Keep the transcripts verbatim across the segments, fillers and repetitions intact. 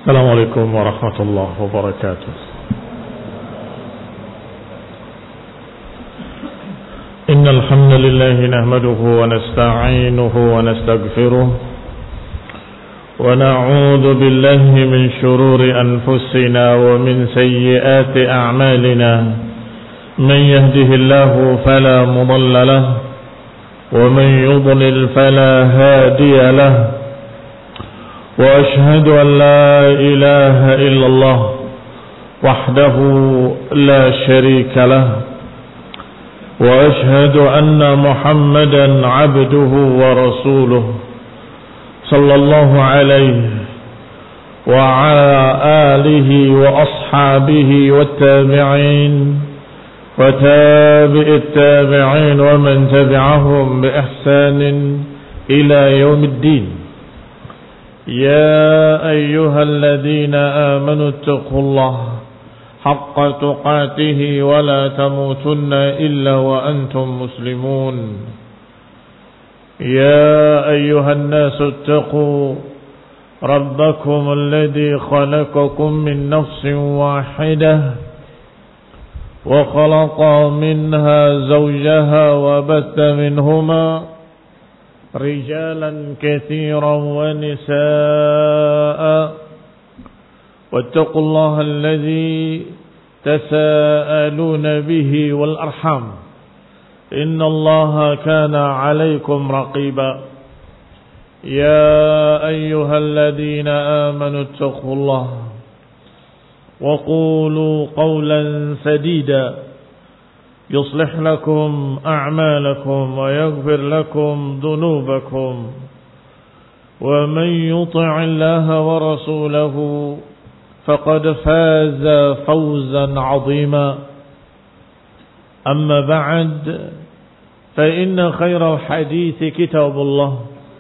السلام عليكم ورحمة الله وبركاته. إن الحمد لله نحمده ونستعينه ونستغفره ونعوذ بالله من شرور أنفسنا ومن سيئات أعمالنا. من يهده الله فلا مضل له ومن يضلل فلا هادي له. وأشهد أن لا إله إلا الله وحده لا شريك له. وأشهد أن محمدا عبده ورسوله صلى الله عليه وعلى آله وأصحابه والتابعين وتابع التابعين ومن تبعهم بإحسان إلى يوم الدين. يا أيها الذين آمنوا اتقوا الله حق تقاته ولا تموتن إلا وأنتم مسلمون. يا أيها الناس اتقوا ربكم الذي خلقكم من نفس واحدة وخلق منها زوجها وبث منهما رجالا كثيرا ونساء. واتقوا الله الذي تساءلون به والأرحام إن الله كان عليكم رقيبا. يا أيها الذين آمنوا اتقوا الله وقولوا قولا سديدا يصلح لكم أعمالكم ويغفر لكم ذنوبكم. ومن يطع الله ورسوله فقد فاز فوزا عظيما. أما بعد فإن خير الحديث كتاب الله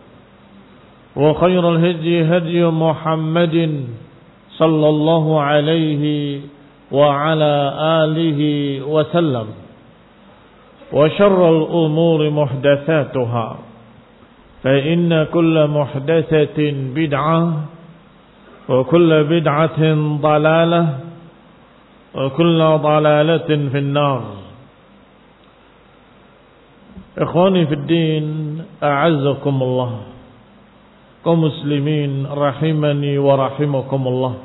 وخير الهدي هدي محمد صلى الله عليه وعلى آله وسلم. وشر الأمور محدثاتها فإن كل محدثة بدعة وكل بدعة ضلالة وكل ضلالة في النار. إخواني في الدين أعزكم الله. kaum muslimin rahimani wa rahimakumullah.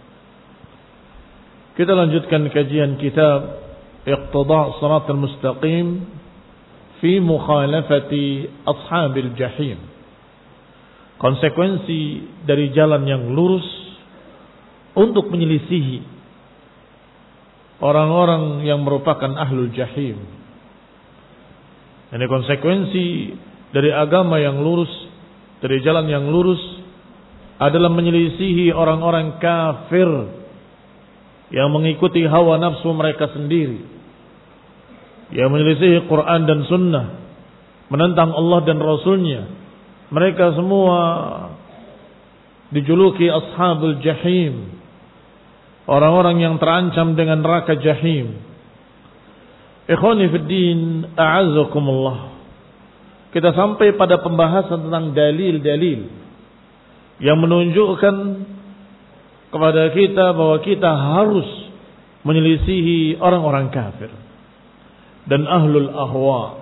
Kita lanjutkan kajian kitab Iqtida' Shiratal Mustaqim fi mukhalafati ashabil jahim. Konsekuensi dari jalan yang lurus untuk menyelisihi orang-orang yang merupakan ahlul jahim. Ini konsekuensi dari agama yang lurus, dari jalan yang lurus adalah menyelisihi orang-orang kafir yang mengikuti hawa nafsu mereka sendiri, yang menyelisihi Quran dan Sunnah, menentang Allah dan Rasulnya. Mereka semua dijuluki ashabul jahim, orang-orang yang terancam dengan neraka jahim. Ikhwani fid din, a'azzakumullah. Kita sampai pada pembahasan tentang dalil-dalil yang menunjukkan kepada kita bahwa kita harus menyelisihi orang-orang kafir dan ahlul ahwa.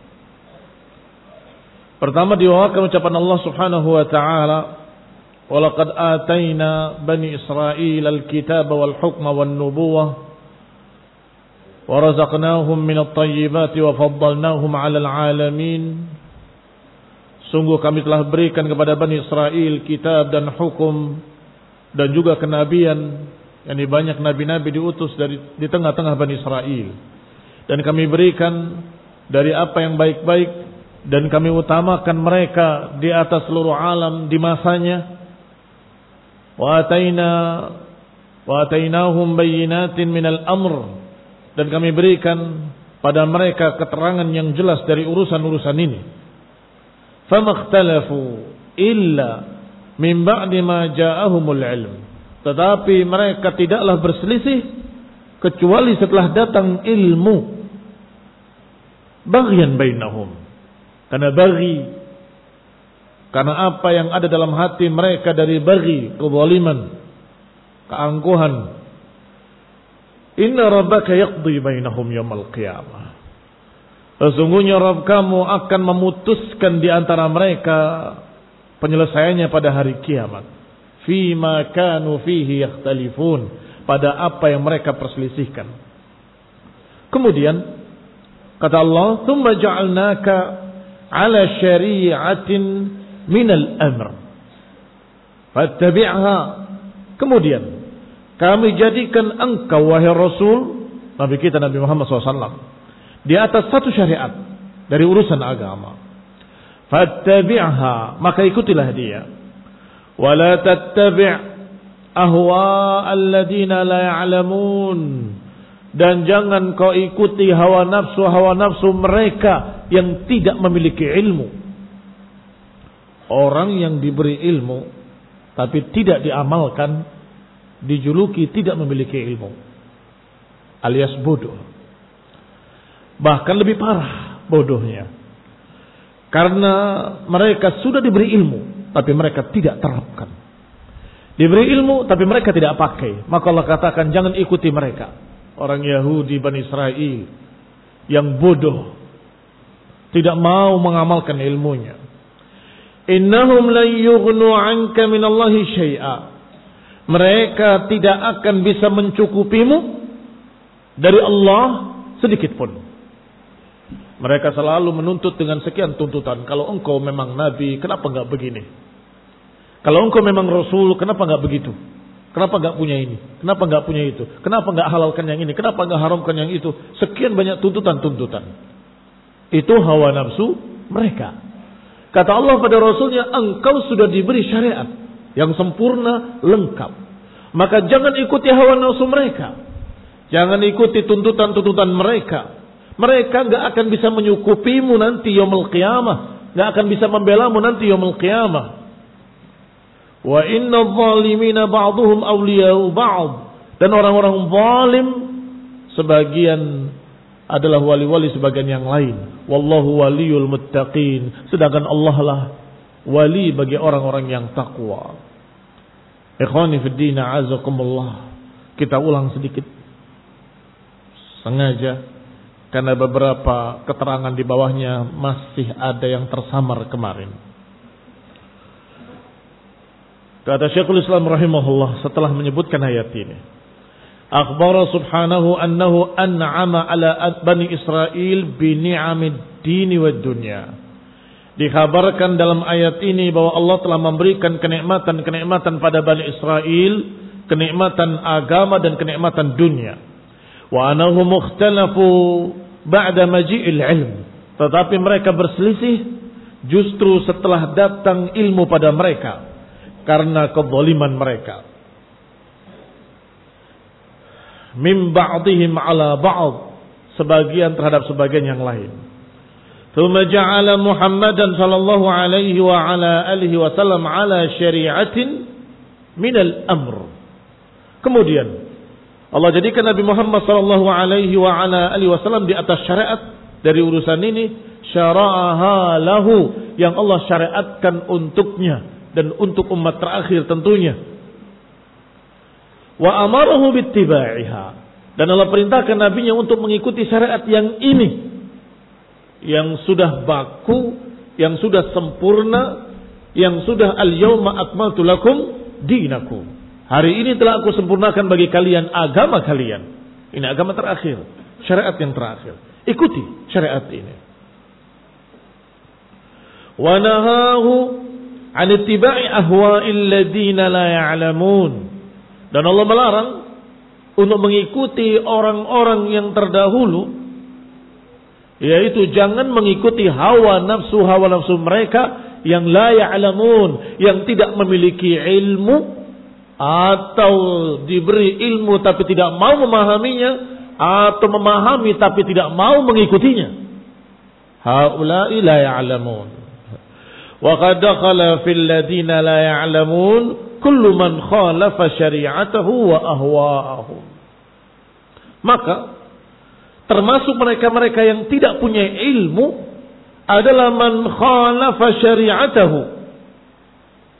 Pertama diwakilkan ucapan Allah Subhanahu wa taala, "Wa laqad atayna bani Israil al-kitaba wal hukma wan nubuwah wa razaqnahum minat thayyibati wa faddalnahum 'alal 'alamin." Sungguh kami telah berikan kepada Bani Israel kitab dan hukum dan juga kenabian. Yani banyak nabi-nabi diutus dari di tengah-tengah Bani Israel. Dan kami berikan dari apa yang baik-baik dan kami utamakan mereka di atas seluruh alam di masanya. Wa ataina wa atainahum bayyinatin minal amr, dan kami berikan pada mereka keterangan yang jelas dari urusan-urusan ini. Famakhtalafu illa min ba'di ma ja'ahumul ilm. Tetapi mereka tidaklah berselisih kecuali setelah datang ilmu. Baghyan bainahum. Karena baghi, karena apa yang ada dalam hati mereka dari baghi, kezaliman, keangkuhan. Inna rabbaka yaqdi bainahum yaumal qiyamah. Sesungguhnya Rabb kamu akan memutuskan di antara mereka penyelesaiannya pada hari kiamat. Fima kanu fihi yakhtalifun, pada apa yang mereka perselisihkan. Kemudian kata Allah, "Tsumma ja'alnaka 'ala syari'atin minal amr fattabi'ha." Kemudian kami jadikan engkau wahai Rasul, Nabi kita Nabi Muhammad shallallahu alaihi wasallam, di atas satu syariat dari urusan agama. Fattabi'ha, maka ikutilah dia. Wala tattabi' ahwa alladina la ya'lamun, dan jangan kau ikuti hawa nafsu hawa nafsu mereka yang tidak memiliki ilmu. Orang yang diberi ilmu tapi tidak diamalkan dijuluki tidak memiliki ilmu, alias bodoh. Bahkan lebih parah bodohnya, karena mereka sudah diberi ilmu tapi mereka tidak terapkan. Diberi ilmu tapi mereka tidak pakai. Maka Allah katakan jangan ikuti mereka. Orang Yahudi Bani Israel yang bodoh, tidak mau mengamalkan ilmunya. Innahum lan yughnu 'anka minallahi syai'a. Mereka tidak akan bisa mencukupimu dari Allah sedikit pun. Mereka selalu menuntut dengan sekian tuntutan. Kalau engkau memang nabi, kenapa enggak begini? Kalau engkau memang rasul, kenapa enggak begitu? Kenapa enggak punya ini? Kenapa enggak punya itu? Kenapa enggak halalkan yang ini? Kenapa enggak haramkan yang itu? Sekian banyak tuntutan-tuntutan. Itu hawa nafsu mereka. Kata Allah pada Rasulnya, engkau sudah diberi syariat yang sempurna, lengkap. Maka jangan ikuti hawa nafsu mereka. Jangan ikuti tuntutan-tuntutan mereka. Mereka enggak akan bisa menyukupimu nanti yaumul qiyamah. Enggak akan bisa membelamu nanti yaumul qiyamah. Wa inna adh-dhalimina ba'dhum awliya'u ba'd. Dan orang-orang zalim sebagian adalah wali-wali sebagian yang lain. Wallahu waliyul muttaqin. Sedangkan Allah lah wali bagi orang-orang yang takwa. Ikhwani fid din, a'azakumullah. Kita ulang sedikit sengaja karena beberapa keterangan di bawahnya masih ada yang tersamar kemarin. Kata Syekhul Islam rahimahullah setelah menyebutkan ayat ini, akhbara subhanahu annahu an'ama ala Bani Israel bi ni'amid dini wad dunya. Dikabarkan dalam ayat ini bahwa Allah telah memberikan kenikmatan-kenikmatan pada Bani Israel, kenikmatan agama dan kenikmatan dunia. Wa anahu mukhtalafu ba'da maji'il ilm. Tetapi mereka berselisih justru setelah datang ilmu pada mereka karena kezaliman mereka. Min ba'dihim ala ba'd, sebagian terhadap sebagian yang lain. Tsumma ja'ala Muhammadan sallallahu alaihi wa ala alihi wasallam ala syari'atin min al-amr. Kemudian Allah jadikan Nabi Muhammad sallallahu alaihi wa ala alihi wasallam di atas syariat dari urusan ini, syara'aha lahu, yang Allah syariatkan untuknya dan untuk umat terakhir tentunya. Wa amarahu bittiba'iha, dan Allah perintahkan nabinya untuk mengikuti syariat yang ini, yang sudah baku, yang sudah sempurna, yang sudah al-yawma akmaltu lakum dinakum. Hari ini telah aku sempurnakan bagi kalian agama kalian. Ini agama terakhir, syariat yang terakhir. Ikuti syariat ini. Wa nahahu an ittiba'i ahwa'il ladzina la ya'lamun. Dan Allah melarang untuk mengikuti orang-orang yang terdahulu, yaitu jangan mengikuti hawa nafsu hawa nafsu mereka yang la ya'lamun, yang tidak memiliki ilmu atau diberi ilmu tapi tidak mau memahaminya, atau memahami tapi tidak mau mengikutinya. Haula'i la ya'lamun. Wa qad dakhala fil ladina la ya'lamun kullu man khalafa syari'atahu wa ahwa'ahum. Maka termasuk mereka-mereka yang tidak punya ilmu adalah man khalafa syari'atahu,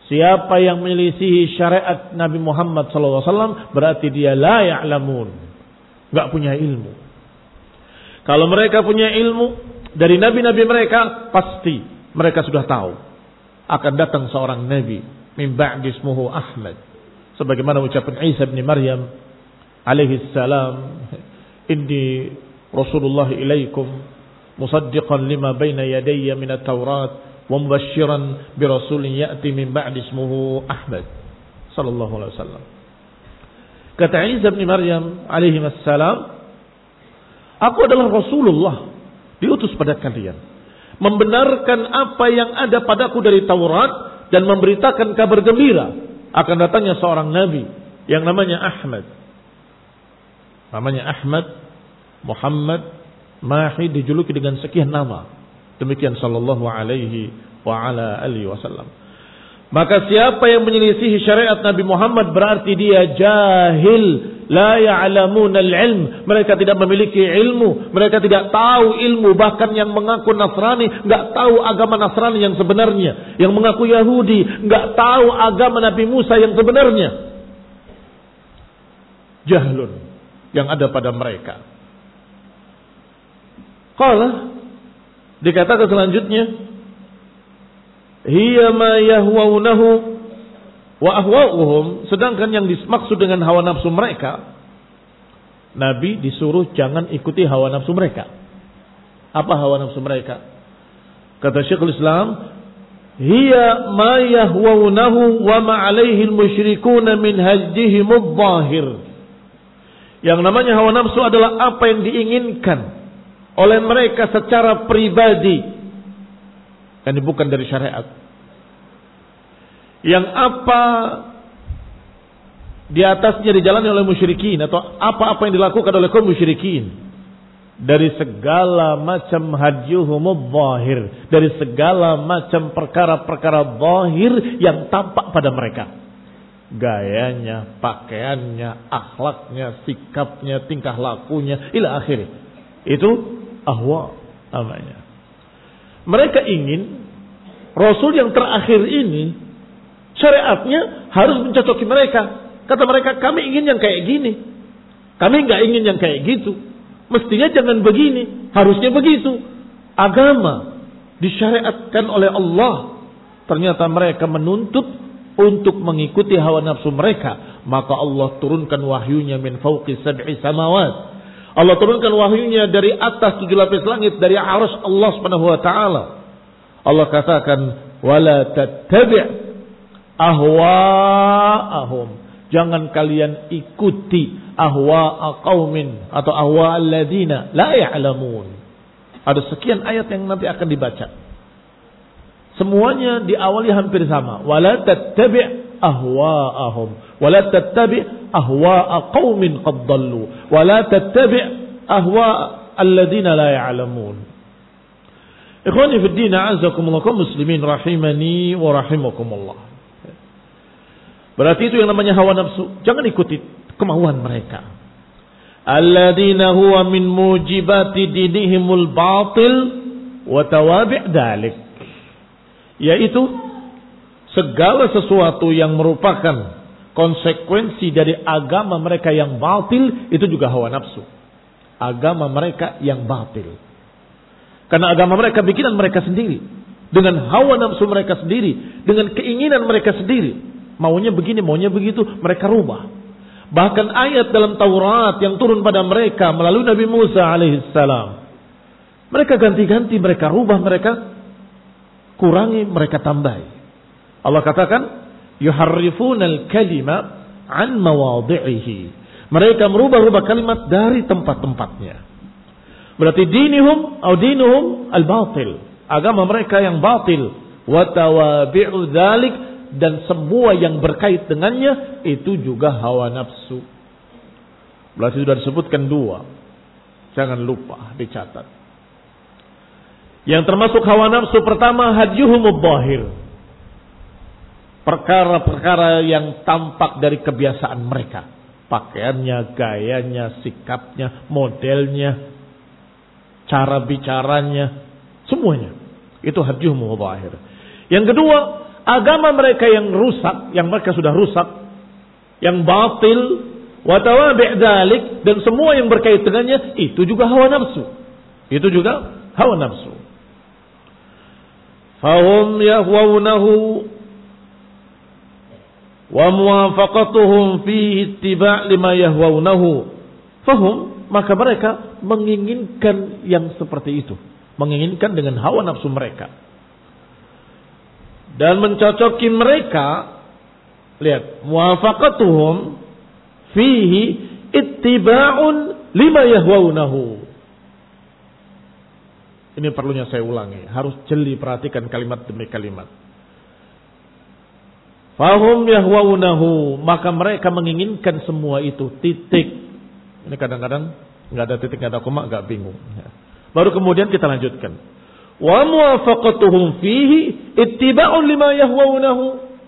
Siapa yang menyelisihi syariat Nabi Muhammad sallallahu alaihi wasallam berarti dia la ya'lamun, enggak punya ilmu. Kalau mereka punya ilmu dari nabi-nabi mereka, pasti mereka sudah tahu akan datang seorang nabi min ba'di ismuhu Ahmad. Sebagaimana ucapan Isa bin Maryam alaihi salam, inni Rasulullah ilaikum musaddiqan lima baina yadayya min at-Taurat wa mubasysyiran bi rasulin ya'ti min ba'di ismuhu Ahmad sallallahu alaihi wasallam. Kata Isa bin Maryam alaihi salam, aku adalah Rasulullah diutus pada kalian, membenarkan apa yang ada padaku dari Taurat dan memberitakan kabar gembira akan datangnya seorang nabi yang namanya Ahmad. Namanya Ahmad, Muhammad, Mahi, dijuluki dengan sekian nama. Demikian sallallahu alaihi wa ala alihi wasallam. Maka siapa yang menyelisihi syariat Nabi Muhammad berarti dia jahil, la ya'lamuna al-ilm. Mereka tidak memiliki ilmu, mereka tidak tahu ilmu. Bahkan yang mengaku Nasrani enggak tahu agama Nasrani yang sebenarnya. Yang mengaku Yahudi enggak tahu agama Nabi Musa yang sebenarnya. Jahlun yang ada pada mereka. Qala, dikatakan selanjutnya, hiya ma yahwaunahu wa ahwauhum, sedangkan yang dimaksud dengan hawa nafsu mereka, Nabi disuruh jangan ikuti hawa nafsu mereka. Apa hawa nafsu mereka? Kata Syekhul Islam, hiya ma yahwaunahu wa ma alaihi al-musyrikuna min hajdihim adh-dhahir. Yang namanya hawa nafsu adalah apa yang diinginkan oleh mereka secara pribadi, ini bukan dari syariat. Yang apa di atasnya dijalani oleh musyrikin, atau apa-apa yang dilakukan oleh kaum musyrikin dari segala macam hadyuhumudz zahir, dari segala macam perkara-perkara zahir yang tampak pada mereka. Gayanya, pakaiannya, akhlaknya, sikapnya, tingkah lakunya, ila akhirnya. Itu ahwa namanya. Mereka ingin Rasul yang terakhir ini syariatnya harus mencocoki mereka. Kata mereka, kami ingin yang kayak gini, kami nggak ingin yang kayak gitu. Mestinya jangan begini, harusnya begitu. Agama disyariatkan oleh Allah, ternyata mereka menuntut untuk mengikuti hawa nafsu mereka. Maka Allah turunkan wahyunya min fawqi sab'i samawat. Allah turunkan wahyunya dari atas tujuh lapis langit, dari arsy Allah Subhanahu wa taala. Allah katakan, wala tattabi' ahwa'ahum. Jangan kalian ikuti ahwa'a qaumin atau ahwa alladziina la ya'lamun. Ada sekian ayat yang nanti akan dibaca. Semuanya diawali hampir sama. Wala tattabi' ahwa'ahum. Wala tattabi' ahwa'a qaumin qad dhallu. Wala tattabi' ahwa'a alladziina la ya'lamun. Ikhwani fi din, a'azzakumullah, kaum muslimin rahimani wa rahimakumullah. Berarti itu yang namanya hawa nafsu. Jangan ikuti kemauan mereka. Alladziina huwa min mujibati dinihimul batil wa tawabi' dzalik. Yaitu segala sesuatu yang merupakan konsekuensi dari agama mereka yang batil, itu juga hawa nafsu. Agama mereka yang batil. Karena agama mereka bikinan mereka sendiri, dengan hawa nafsu mereka sendiri, dengan keinginan mereka sendiri. Maunya begini, maunya begitu, mereka rubah. Bahkan ayat dalam Taurat yang turun pada mereka melalui Nabi Musa alaihissalam, mereka ganti-ganti, mereka rubah, mereka kurangi, mereka tambahi. Allah katakan, yuharrifunal kalima an mawadhi'ihi. Mereka merubah-rubah kalimat dari tempat-tempatnya. Berarti dinihum atau dinuhum al-batil. Agama mereka yang batil. Wa tawabi'u dzalik, dan semua yang berkait dengannya itu juga hawa nafsu. Berarti sudah disebutkan dua. Jangan lupa dicatat. Yang termasuk hawa nafsu pertama, hadyuhumudz zahir. Perkara-perkara yang tampak dari kebiasaan mereka. Pakaiannya, gayanya, sikapnya, modelnya, cara bicaranya, semuanya. Itu hadyuhumudz zahir. Yang kedua, agama mereka yang rusak, yang mereka sudah rusak, yang batil, wa tawabi' dzalik, dan semua yang berkait dengannya, itu juga hawa nafsu. Itu juga hawa nafsu. Fahum yahwaunahu wa muwafaqatuhum fi ittiba' lima yahwaunahu. Fahum, maka mereka menginginkan yang seperti itu, menginginkan dengan hawa nafsu mereka dan mencocoki mereka. Lihat, muwafaqatuhum fihi ittiba'un lima yahwaunahu. Ini perlunya saya ulangi, harus jeli perhatikan kalimat demi kalimat. Fahum yahwaunahu, maka mereka menginginkan semua itu, titik. Ini kadang-kadang nggak ada titik, nggak ada koma, nggak bingung. Baru kemudian kita lanjutkan. Wa muwafaqatuhum fihi ittiba'un lima yahwaunahu.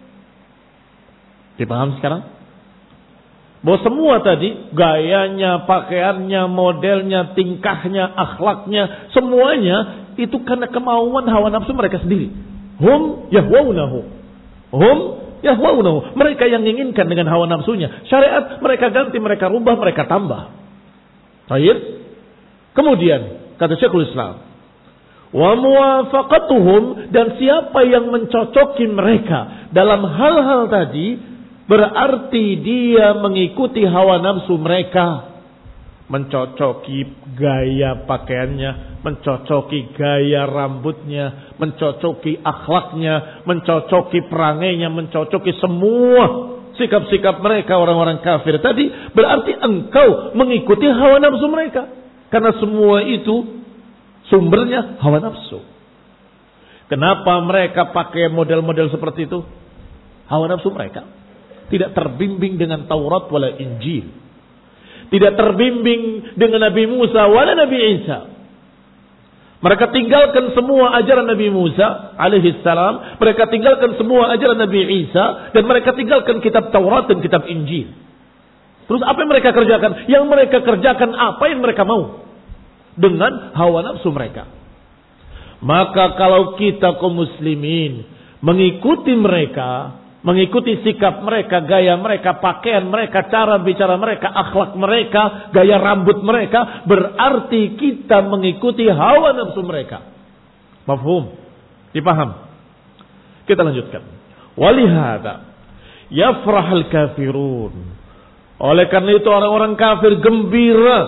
Dipaham sekarang? Bahwa semua tadi, gayanya, pakaiannya, modelnya, tingkahnya, akhlaknya, semuanya itu karena kemauan hawa nafsu mereka sendiri. Hum yahwaunahu. Hum yahwaunahu. Mereka yang menginginkan dengan hawa nafsunya. Syariat mereka ganti, mereka rubah, mereka tambah. Baik. Kemudian kata Syekhul Islam, wa muwafaqatuhum, dan siapa yang mencocoki mereka dalam hal-hal tadi, berarti dia mengikuti hawa nafsu mereka. Mencocoki gaya pakaiannya, mencocoki gaya rambutnya, mencocoki akhlaknya, mencocoki perangainya, mencocoki semua sikap-sikap mereka orang-orang kafir tadi. Berarti engkau mengikuti hawa nafsu mereka, karena semua itu sumbernya hawa nafsu. Kenapa mereka pakai model-model seperti itu? Hawa nafsu mereka tidak terbimbing dengan Taurat wala Injil. Tidak terbimbing dengan Nabi Musa wala Nabi Isa. Mereka tinggalkan semua ajaran Nabi Musa alaihi salam, mereka tinggalkan semua ajaran Nabi Isa, dan mereka tinggalkan kitab Taurat dan kitab Injil. Terus apa yang mereka kerjakan? Yang mereka kerjakan apa yang mereka mau, dengan hawa nafsu mereka. Maka kalau kita kaum muslimin mengikuti mereka, mengikuti sikap mereka, gaya mereka, pakaian mereka, cara bicara mereka, akhlak mereka, gaya rambut mereka, berarti kita mengikuti hawa nafsu mereka. Mafhum? Dipaham? Kita lanjutkan. Walihada yafrahul kafirun. Oleh karena itu orang-orang kafir gembira.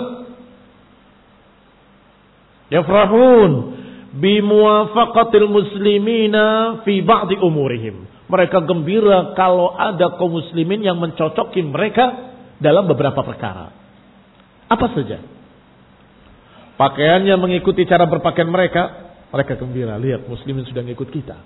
Yafrahun bimuwafaqatil muslimina fi ba'di umurihim. Mereka gembira kalau ada kaum muslimin yang mencocoki mereka dalam beberapa perkara. Apa saja? Pakaiannya mengikuti cara berpakaian mereka, mereka gembira. Lihat, muslimin sudah ngikut kita.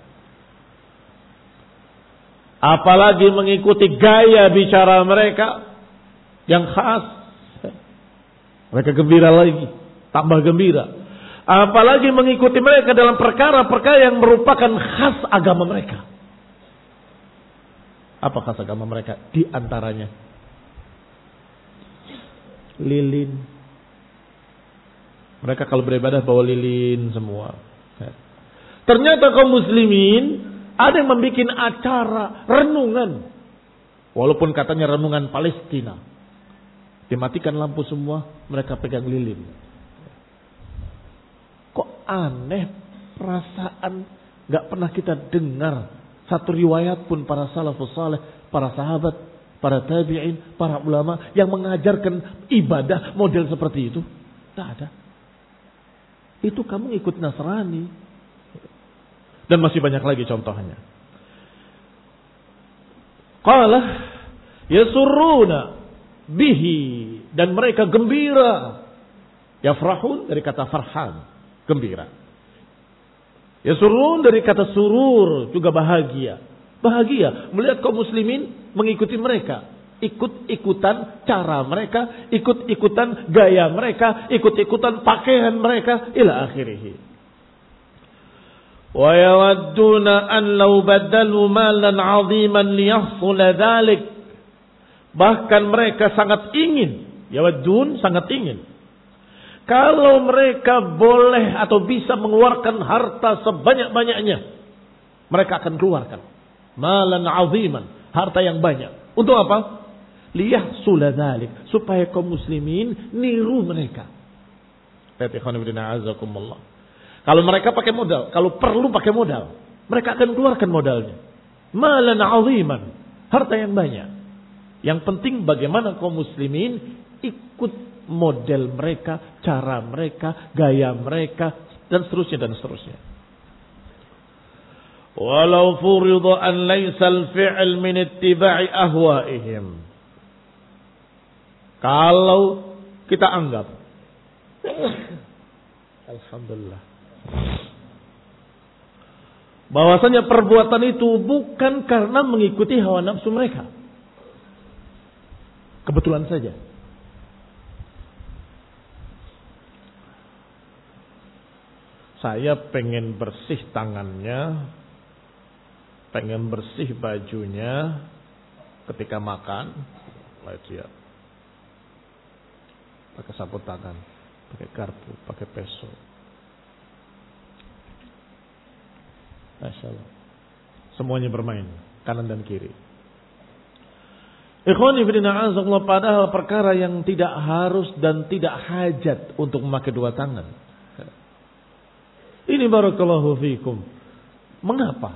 Apalagi mengikuti gaya bicara mereka yang khas, mereka gembira lagi, tambah gembira. Apalagi mengikuti mereka dalam perkara-perkara yang merupakan khas agama mereka. Apa khas agama mereka? Di antaranya lilin. Mereka kalau beribadah bawa lilin semua. Ternyata kaum muslimin ada yang membuat acara renungan. Walaupun katanya renungan Palestina. Dimatikan lampu semua, mereka pegang lilin. Kok aneh, perasaan gak pernah kita dengar satu riwayat pun para salafus saleh, para sahabat, para tabi'in, para ulama yang mengajarkan ibadah model seperti itu. Tak ada. Itu kamu ikut Nasrani. Dan masih banyak lagi contohnya. Qala yasurruna bihi, dan mereka gembira. Yafrahun dari kata farhan, gembira. Yasurrun dari kata surur, juga bahagia. Bahagia melihat kaum muslimin mengikuti mereka, ikut-ikutan cara mereka, ikut-ikutan gaya mereka, ikut-ikutan pakaian mereka, ila akhirih. Wa yawadduna an law badalu malan 'aziman liyahsul dzalik. Bahkan mereka sangat ingin, yawaddun sangat ingin, kalau mereka boleh atau bisa mengeluarkan harta sebanyak-banyaknya, mereka akan keluarkan. malan 'aziman, harta yang banyak. Untuk apa? Liyahsula dzalik, supaya kaum muslimin niru mereka. Kalau mereka pakai modal, kalau perlu pakai modal, mereka akan keluarkan modalnya. Malan 'aziman, harta yang banyak. Yang penting bagaimana kaum muslimin ikut model mereka, cara mereka, gaya mereka, dan seterusnya dan seterusnya. Walau furida an laysa al-fi'l min ittiba'i ahwa'ihim. Kalau kita anggap alhamdulillah bahwasanya perbuatan itu bukan karena mengikuti hawa nafsu mereka. Kebetulan saja. Saya pengen bersih tangannya, pengen bersih bajunya ketika makan. Lihat ya. Pakai sapu tangan, pakai garpu, pakai peso. Masya Allah. Semuanya bermain, kanan dan kiri. Ikhwani fillah azzakallahu, padahal perkara yang tidak harus dan tidak hajat untuk memakai dua tangan. Ini barakallahu fikum. Mengapa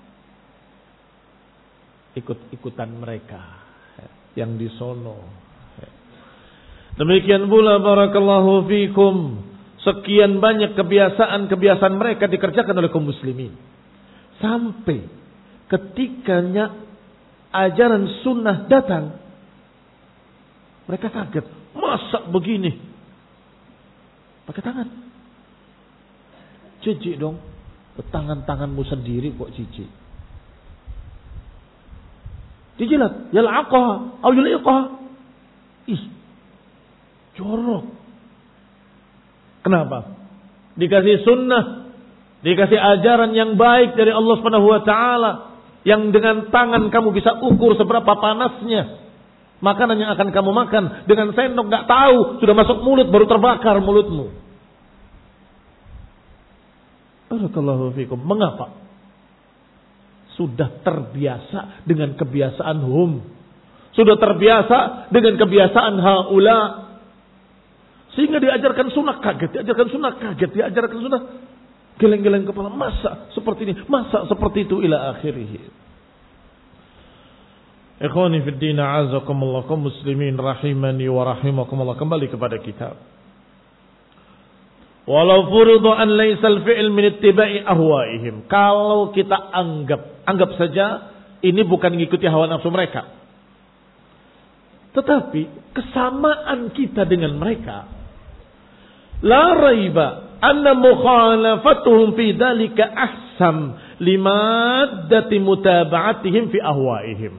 ikut-ikutan mereka yang di sono? Demikian pula barakallahu fikum, sekian banyak kebiasaan-kebiasaan mereka dikerjakan oleh kaum muslimin. Sampai ketikanya ajaran sunnah datang, mereka kaget. Masa begini? Pakai tangan. Jijik dong. Tangan-tanganmu sendiri kok jijik. Dijilat. Yal'aqah. Au yul'iqah. Ih. Jorok. Kenapa? Dikasih sunnah. Dikasih ajaran yang baik dari Allah Subhanahu wa ta'ala. Yang dengan tangan kamu bisa ukur seberapa panasnya makanan yang akan kamu makan. Dengan sendok gak tahu, sudah masuk mulut baru terbakar mulutmu. Barakallahu fikum. Mengapa? Sudah terbiasa dengan kebiasaan hum. Sudah terbiasa dengan kebiasaan haula. Sehingga diajarkan sunnah kaget, diajarkan sunnah kaget, diajarkan sunnah geleng-geleng kepala. Masa seperti ini, masa seperti itu ila akhirih. Ikhwani fid din, a'azakumullah, kaum muslimin rahimani wa rahimakumullah. Kembali kepada kitab. Walau furidu an laysal fi'l min ittiba'i ahwa'ihim. Kalau kita anggap, anggap saja ini bukan mengikuti hawa nafsu mereka. Tetapi kesamaan kita dengan mereka, la raiba anna mukhalafatuhum fi dhalika ahsam limaddati mutaba'atihim fi ahwa'ihim.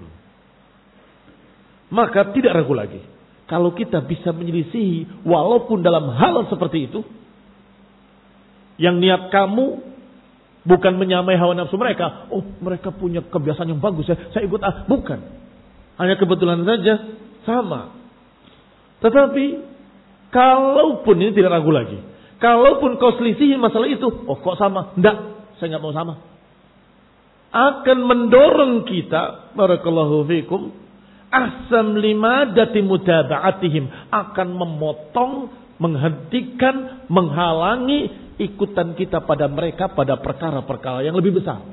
Maka tidak ragu lagi, kalau kita bisa menyelisihi walaupun dalam hal seperti itu, yang niat kamu bukan menyamai hawa nafsu mereka. Oh, mereka punya kebiasaan yang bagus ya, saya ikut ah. Bukan. Hanya kebetulan saja sama. Tetapi kalaupun ini tidak ragu lagi, kalaupun kau selisihi masalah itu, oh kok sama? Enggak, saya enggak mau sama. Akan mendorong kita, barakallahu fikum, ahsam limadati mutaba'atihim, akan memotong, menghentikan, menghalangi ikutan kita pada mereka pada perkara-perkara yang lebih besar.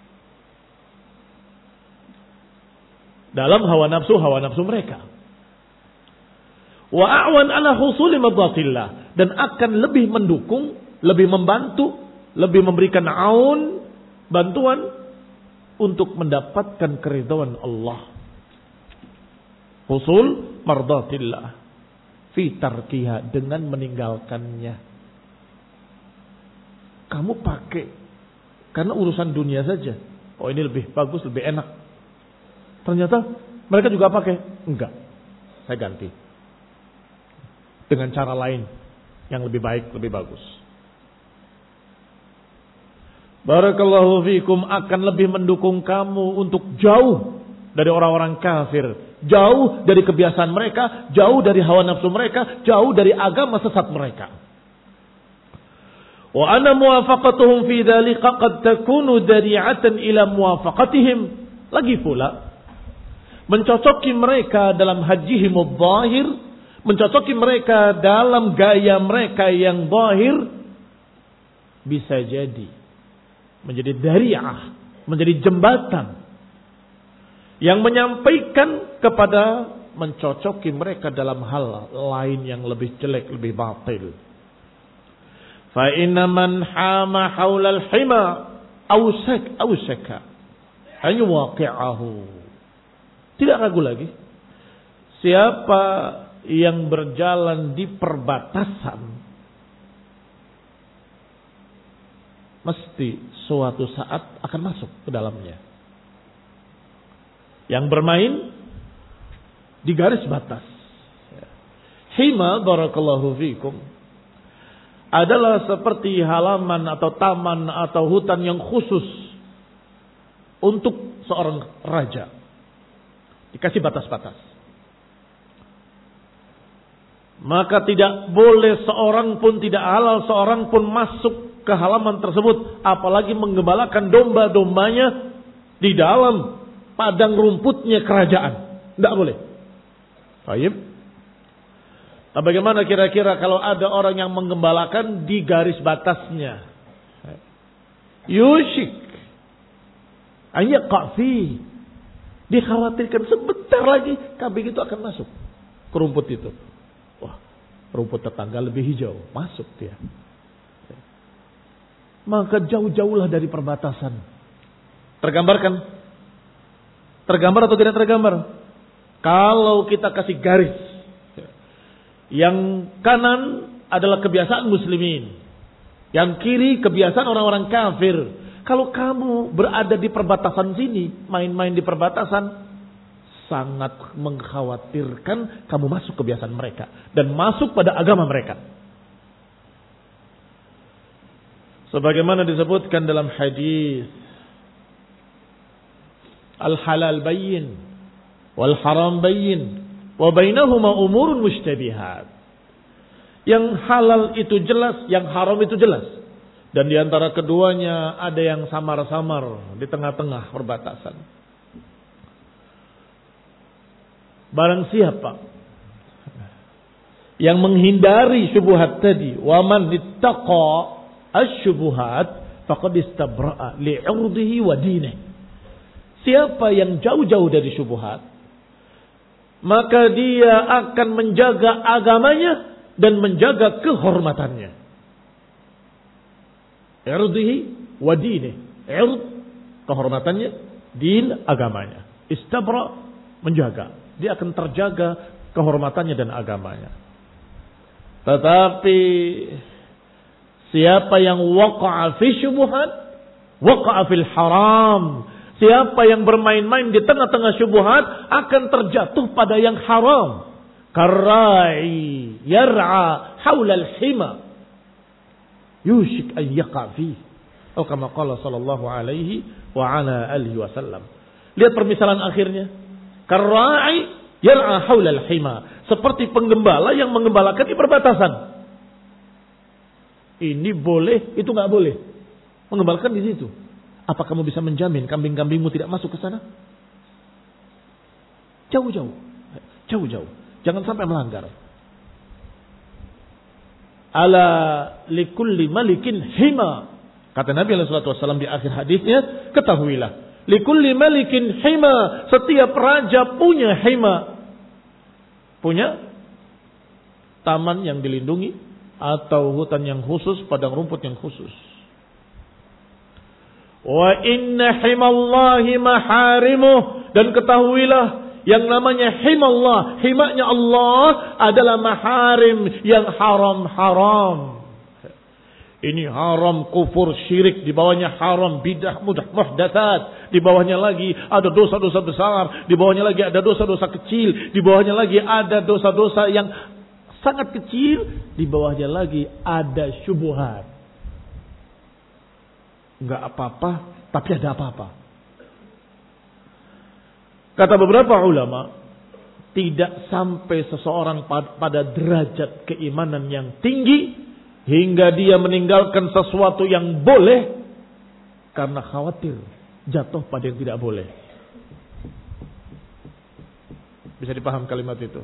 Dalam hawa nafsu, hawa nafsu mereka. Wa a'wan ala husuli madatillah, dan akan lebih mendukung, lebih membantu, lebih memberikan aun, bantuan untuk mendapatkan keridhaan Allah. Husul mardatillah fi tarkiha, dengan meninggalkannya. Kamu pakai karena urusan dunia saja. Oh ini lebih bagus, lebih enak. Ternyata mereka juga pakai. Enggak, saya ganti dengan cara lain yang lebih baik, lebih bagus. Barakallahu fikum, akan lebih mendukung kamu untuk jauh dari orang-orang kafir, jauh dari kebiasaan mereka, jauh dari hawa nafsu mereka, jauh dari agama sesat mereka. Wa anna muwafaqatuhum fi dzalika qad takunu dari'atan ila muwafaqatihim Lagi pula, mencocoki mereka dalam hajihimud zahir, mencocoki mereka dalam gaya mereka yang zahir, bisa jadi menjadi dari'ah, menjadi jembatan yang menyampaikan kepada mencocoki mereka dalam hal lain yang lebih jelek, lebih batil. Fa inna man hama haulal hima awsak awsaka an yuwaqi'ahu. Tidak ragu lagi, siapa yang berjalan di perbatasan mesti suatu saat akan masuk ke dalamnya. Yang bermain di garis batas. Hima barakallahu fikum adalah seperti halaman atau taman atau hutan yang khusus untuk seorang raja. Dikasih batas-batas. Maka tidak boleh seorang pun, tidak halal seorang pun masuk ke halaman tersebut, apalagi menggembalakan domba-dombanya di dalam padang rumputnya kerajaan. Tidak boleh. Baik. Nah, bagaimana kira-kira kalau ada orang yang menggembalakan di garis batasnya? Yushik ayyaqa fi. Dikhawatirkan sebentar lagi kambing itu akan masuk ke rumput itu. Wah, rumput tetangga lebih hijau, masuk dia. Maka jauh-jauhlah dari perbatasan. Tergambarkan? Tergambar atau tidak tergambar? Kalau kita kasih garis, yang kanan adalah kebiasaan muslimin, yang kiri kebiasaan orang-orang kafir. Kalau kamu berada di perbatasan sini, main-main di perbatasan, sangat mengkhawatirkan kamu masuk kebiasaan mereka dan masuk pada agama mereka. Sebagaimana disebutkan dalam hadis, al-halal bayyin wal haram bayyin wa bainahuma umurun mushtabihat. Yang halal itu jelas, yang haram itu jelas. Dan di antara keduanya ada yang samar-samar di tengah-tengah perbatasan. Barang siapa yang menghindari syubhat tadi, wa man ittaqa asy-syubuhat faqad istabra'a li'irdihi wa dinihi. Siapa yang jauh-jauh dari syubhat, maka dia akan menjaga agamanya dan menjaga kehormatannya. Irdihi wa dinihi. Ird, kehormatannya, din, agamanya. Istabra, menjaga. Dia akan terjaga kehormatannya dan agamanya. Tetapi siapa yang waqa'a fi syubhat, waqa'a fil haram. Siapa yang bermain-main di tengah-tengah syubhat akan terjatuh pada yang haram. Karra'i yar'a haula al-hima yushik an yaqa fi. Atau kama qala sallallahu alaihi wa ala alihi wasallam. Lihat permisalan akhirnya. Karra'i yar'a haula al-hima, seperti penggembala yang menggembalakan di perbatasan. Ini boleh, itu enggak boleh. Menggembalakan di situ. Apa kamu bisa menjamin kambing-kambingmu tidak masuk ke sana? Jauh-jauh. Jauh-jauh. Jangan sampai melanggar. Ala likulli malikin hima. Kata Nabi sallallahu alaihi wasallam di akhir hadisnya, ketahuilah, likulli malikin hima, setiap raja punya hima. Punya taman yang dilindungi atau hutan yang khusus, padang rumput yang khusus. Wa inna himallahi maharimuh, dan ketahuilah yang namanya himallah, himanya Allah adalah maharim yang haram-haram. Ini haram kufur syirik, di bawahnya haram bidah mudah muhdatsat, di bawahnya lagi ada dosa-dosa besar, di bawahnya lagi ada dosa-dosa kecil, di bawahnya lagi ada dosa-dosa yang sangat kecil, di bawahnya lagi ada syubhat. Enggak apa-apa, tapi ada apa-apa. Kata beberapa ulama, tidak sampai seseorang pada derajat keimanan yang tinggi hingga dia meninggalkan sesuatu yang boleh karena khawatir jatuh pada yang tidak boleh. Bisa dipaham kalimat itu.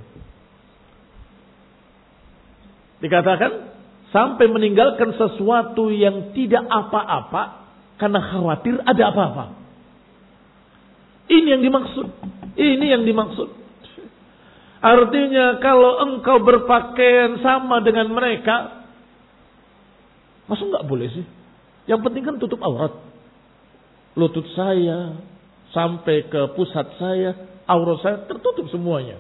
Dikatakan sampai meninggalkan sesuatu yang tidak apa-apa karena khawatir ada apa-apa. Ini yang dimaksud. Ini yang dimaksud. Artinya kalau engkau berpakaian sama dengan mereka, masa nggak boleh sih? Yang penting kan tutup aurat. Lutut saya sampai ke pusat saya, aurat saya tertutup semuanya.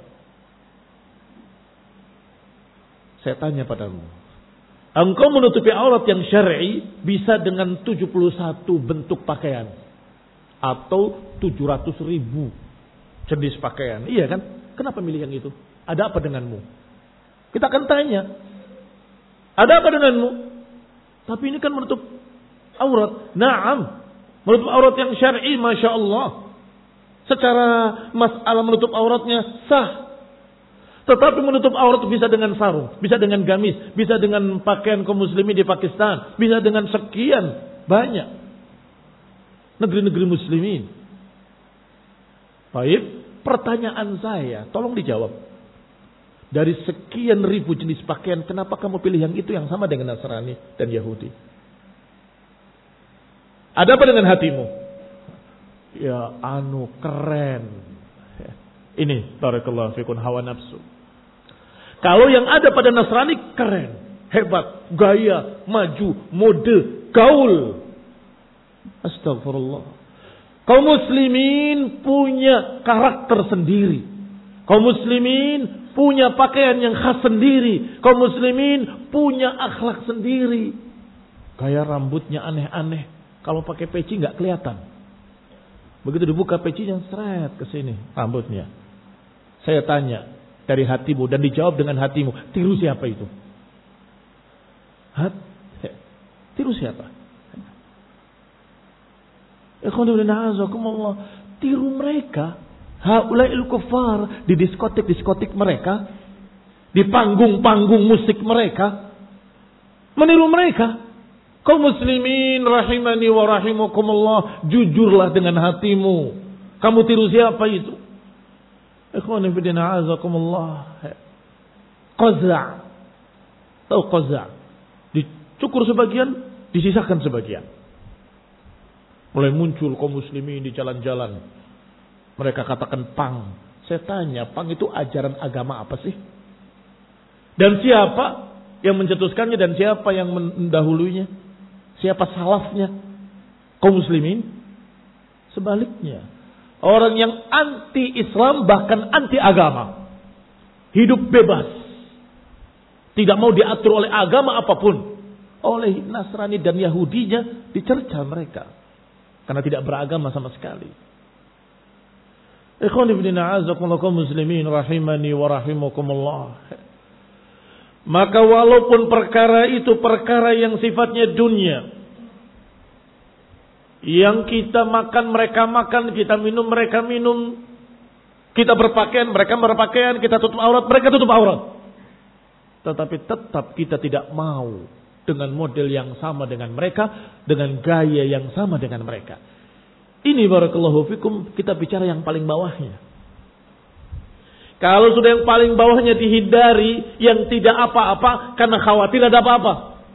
Saya tanya padamu, engkau menutupi aurat yang syar'i bisa dengan tujuh puluh satu bentuk pakaian atau tujuh ratus ribu jenis pakaian. Iya kan? Kenapa milih yang itu? Ada apa denganmu? Kita akan tanya. Ada apa denganmu? Tapi ini kan menutup aurat. Naam. Menutup aurat yang syar'i, Masya Allah. Secara masalah menutup auratnya sah. Tetapi menutup aurat bisa dengan sarung, bisa dengan gamis, bisa dengan pakaian kaum muslimin di Pakistan, bisa dengan sekian banyak negeri-negeri muslimin. Baik, pertanyaan saya, tolong dijawab. Dari sekian ribu jenis pakaian, kenapa kamu pilih yang itu yang sama dengan Nasrani dan Yahudi? Ada apa dengan hatimu? Ya, anu keren. Ini barakallahu fikun hawa nafsu. Kalau yang ada pada Nasrani keren, hebat, gaya, maju, mode, gaul. Astagfirullah. Kaum muslimin punya karakter sendiri. Kaum muslimin punya pakaian yang khas sendiri. Kaum muslimin punya akhlak sendiri. Gaya rambutnya aneh-aneh. Kalau pakai peci nggak kelihatan. Begitu dibuka pecinya, seret ke sini rambutnya. Saya tanya dari hatimu dan dijawab dengan hatimu, tiru siapa itu? Hat? Tiru siapa? Tiru mereka. Haulail kufar di diskotik-diskotik mereka, di panggung-panggung musik mereka, meniru mereka. Kaum muslimin rahimani wa rahimakumullah, jujurlah dengan hatimu. Kamu tiru siapa itu? Ikhwani fillah azakumullah. Qaza'. Tahu qaza'? Dicukur sebagian, disisakan sebagian. Mulai muncul kaum muslimin di jalan-jalan. Mereka katakan pang. Saya tanya, pang itu ajaran agama apa sih? Dan siapa yang mencetuskannya dan siapa yang mendahulunya? Siapa salafnya? Kaum muslimin? Sebaliknya. Orang yang anti-Islam bahkan anti-agama. Hidup bebas. Tidak mau diatur oleh agama apapun. Oleh Nasrani dan Yahudinya dicerca mereka. Karena tidak beragama sama sekali. Ikhwan ibn a'azakumullah kaum muslimin rahimani wa rahimakumullah. Maka walaupun perkara itu perkara yang sifatnya dunia, yang kita makan mereka makan, kita minum mereka minum, kita berpakaian mereka berpakaian, kita tutup aurat mereka tutup aurat, tetapi tetap kita tidak mau dengan model yang sama dengan mereka, dengan gaya yang sama dengan mereka. Ini barakallahu fikum, kita bicara yang paling bawahnya. Kalau sudah yang paling bawahnya dihindari, yang tidak apa-apa karena khawatir ada apa-apa.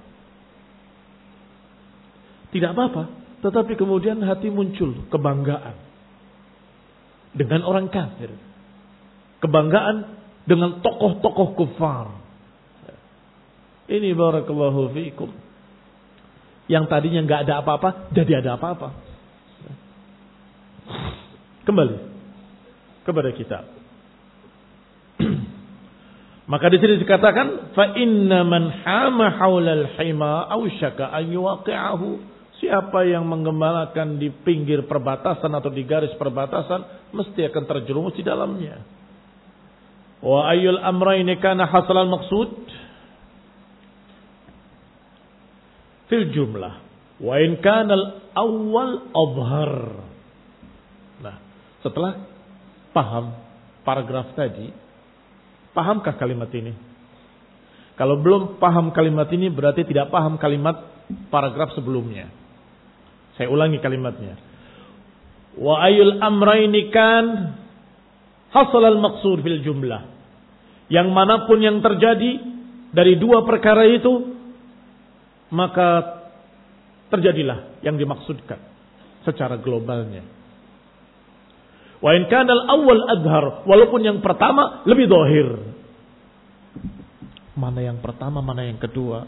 Tidak apa-apa, tetapi kemudian hati muncul kebanggaan dengan orang kafir. Kebanggaan dengan tokoh-tokoh kufar. Ini barakallahu fiikum. Yang tadinya enggak ada apa-apa, jadi ada apa-apa. Kembali kepada kitab. Maka di sini dikatakan fa inna man hama haulal hima ausyaka an yuwaqi'ahu. Siapa yang menggembalakan di pinggir perbatasan atau di garis perbatasan mesti akan terjerumus di dalamnya. Wa ayyul amrayni kana hasalal maqsud fil jumlah wa in kana al awwal adhhar. Nah, setelah paham paragraf tadi, pahamkah kalimat ini? Kalau belum paham kalimat ini berarti tidak paham kalimat paragraf sebelumnya. Saya ulangi kalimatnya. Wa ayul amraini kan hasal al-maqsud fil jumlah. Yang manapun yang terjadi dari dua perkara itu, maka terjadilah yang dimaksudkan secara globalnya. Wa in kana al-awwal adhar, walaupun yang pertama lebih zahir. Mana yang pertama, mana yang kedua?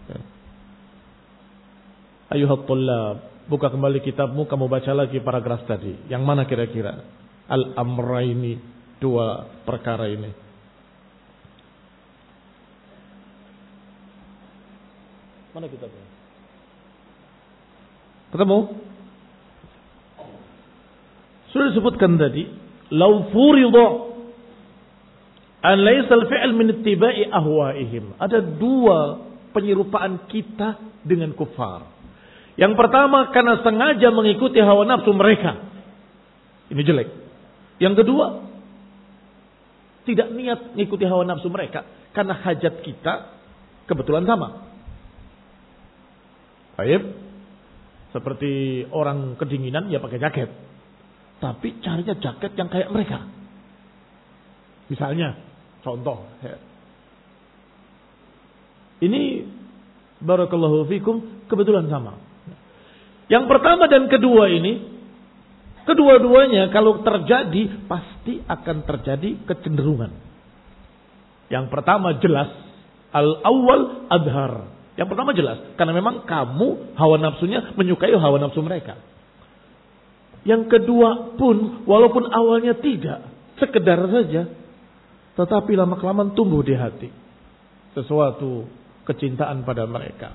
Ayuhat tullab, buka kembali kitabmu, kamu baca lagi paragraf tadi. Yang mana kira-kira? Al-amraini, dua perkara ini. Mana kitabnya? Ketemu? Sudah disebutkan tadi, law furiḍa an laysa al-fi'l min ittiba'i ahwa'ihim. Ada dua penyerupaan kita dengan kufar. Yang pertama karena sengaja mengikuti hawa nafsu mereka. Ini jelek. Yang kedua, tidak niat mengikuti hawa nafsu mereka karena hajat kita kebetulan sama. Baik. Seperti orang kedinginan ya pakai jaket. Tapi carinya jaket yang kayak mereka. Misalnya, contoh. Ya. Ini barakallahu fikum kebetulan sama. Yang pertama dan kedua ini, kedua-duanya kalau terjadi pasti akan terjadi kecenderungan. Yang pertama jelas, al-awwal adhar. Yang pertama jelas, karena memang kamu hawa nafsunya menyukai hawa nafsu mereka. Yang kedua pun, walaupun awalnya tidak, sekedar saja, tetapi lama-kelamaan tumbuh di hati sesuatu kecintaan pada mereka.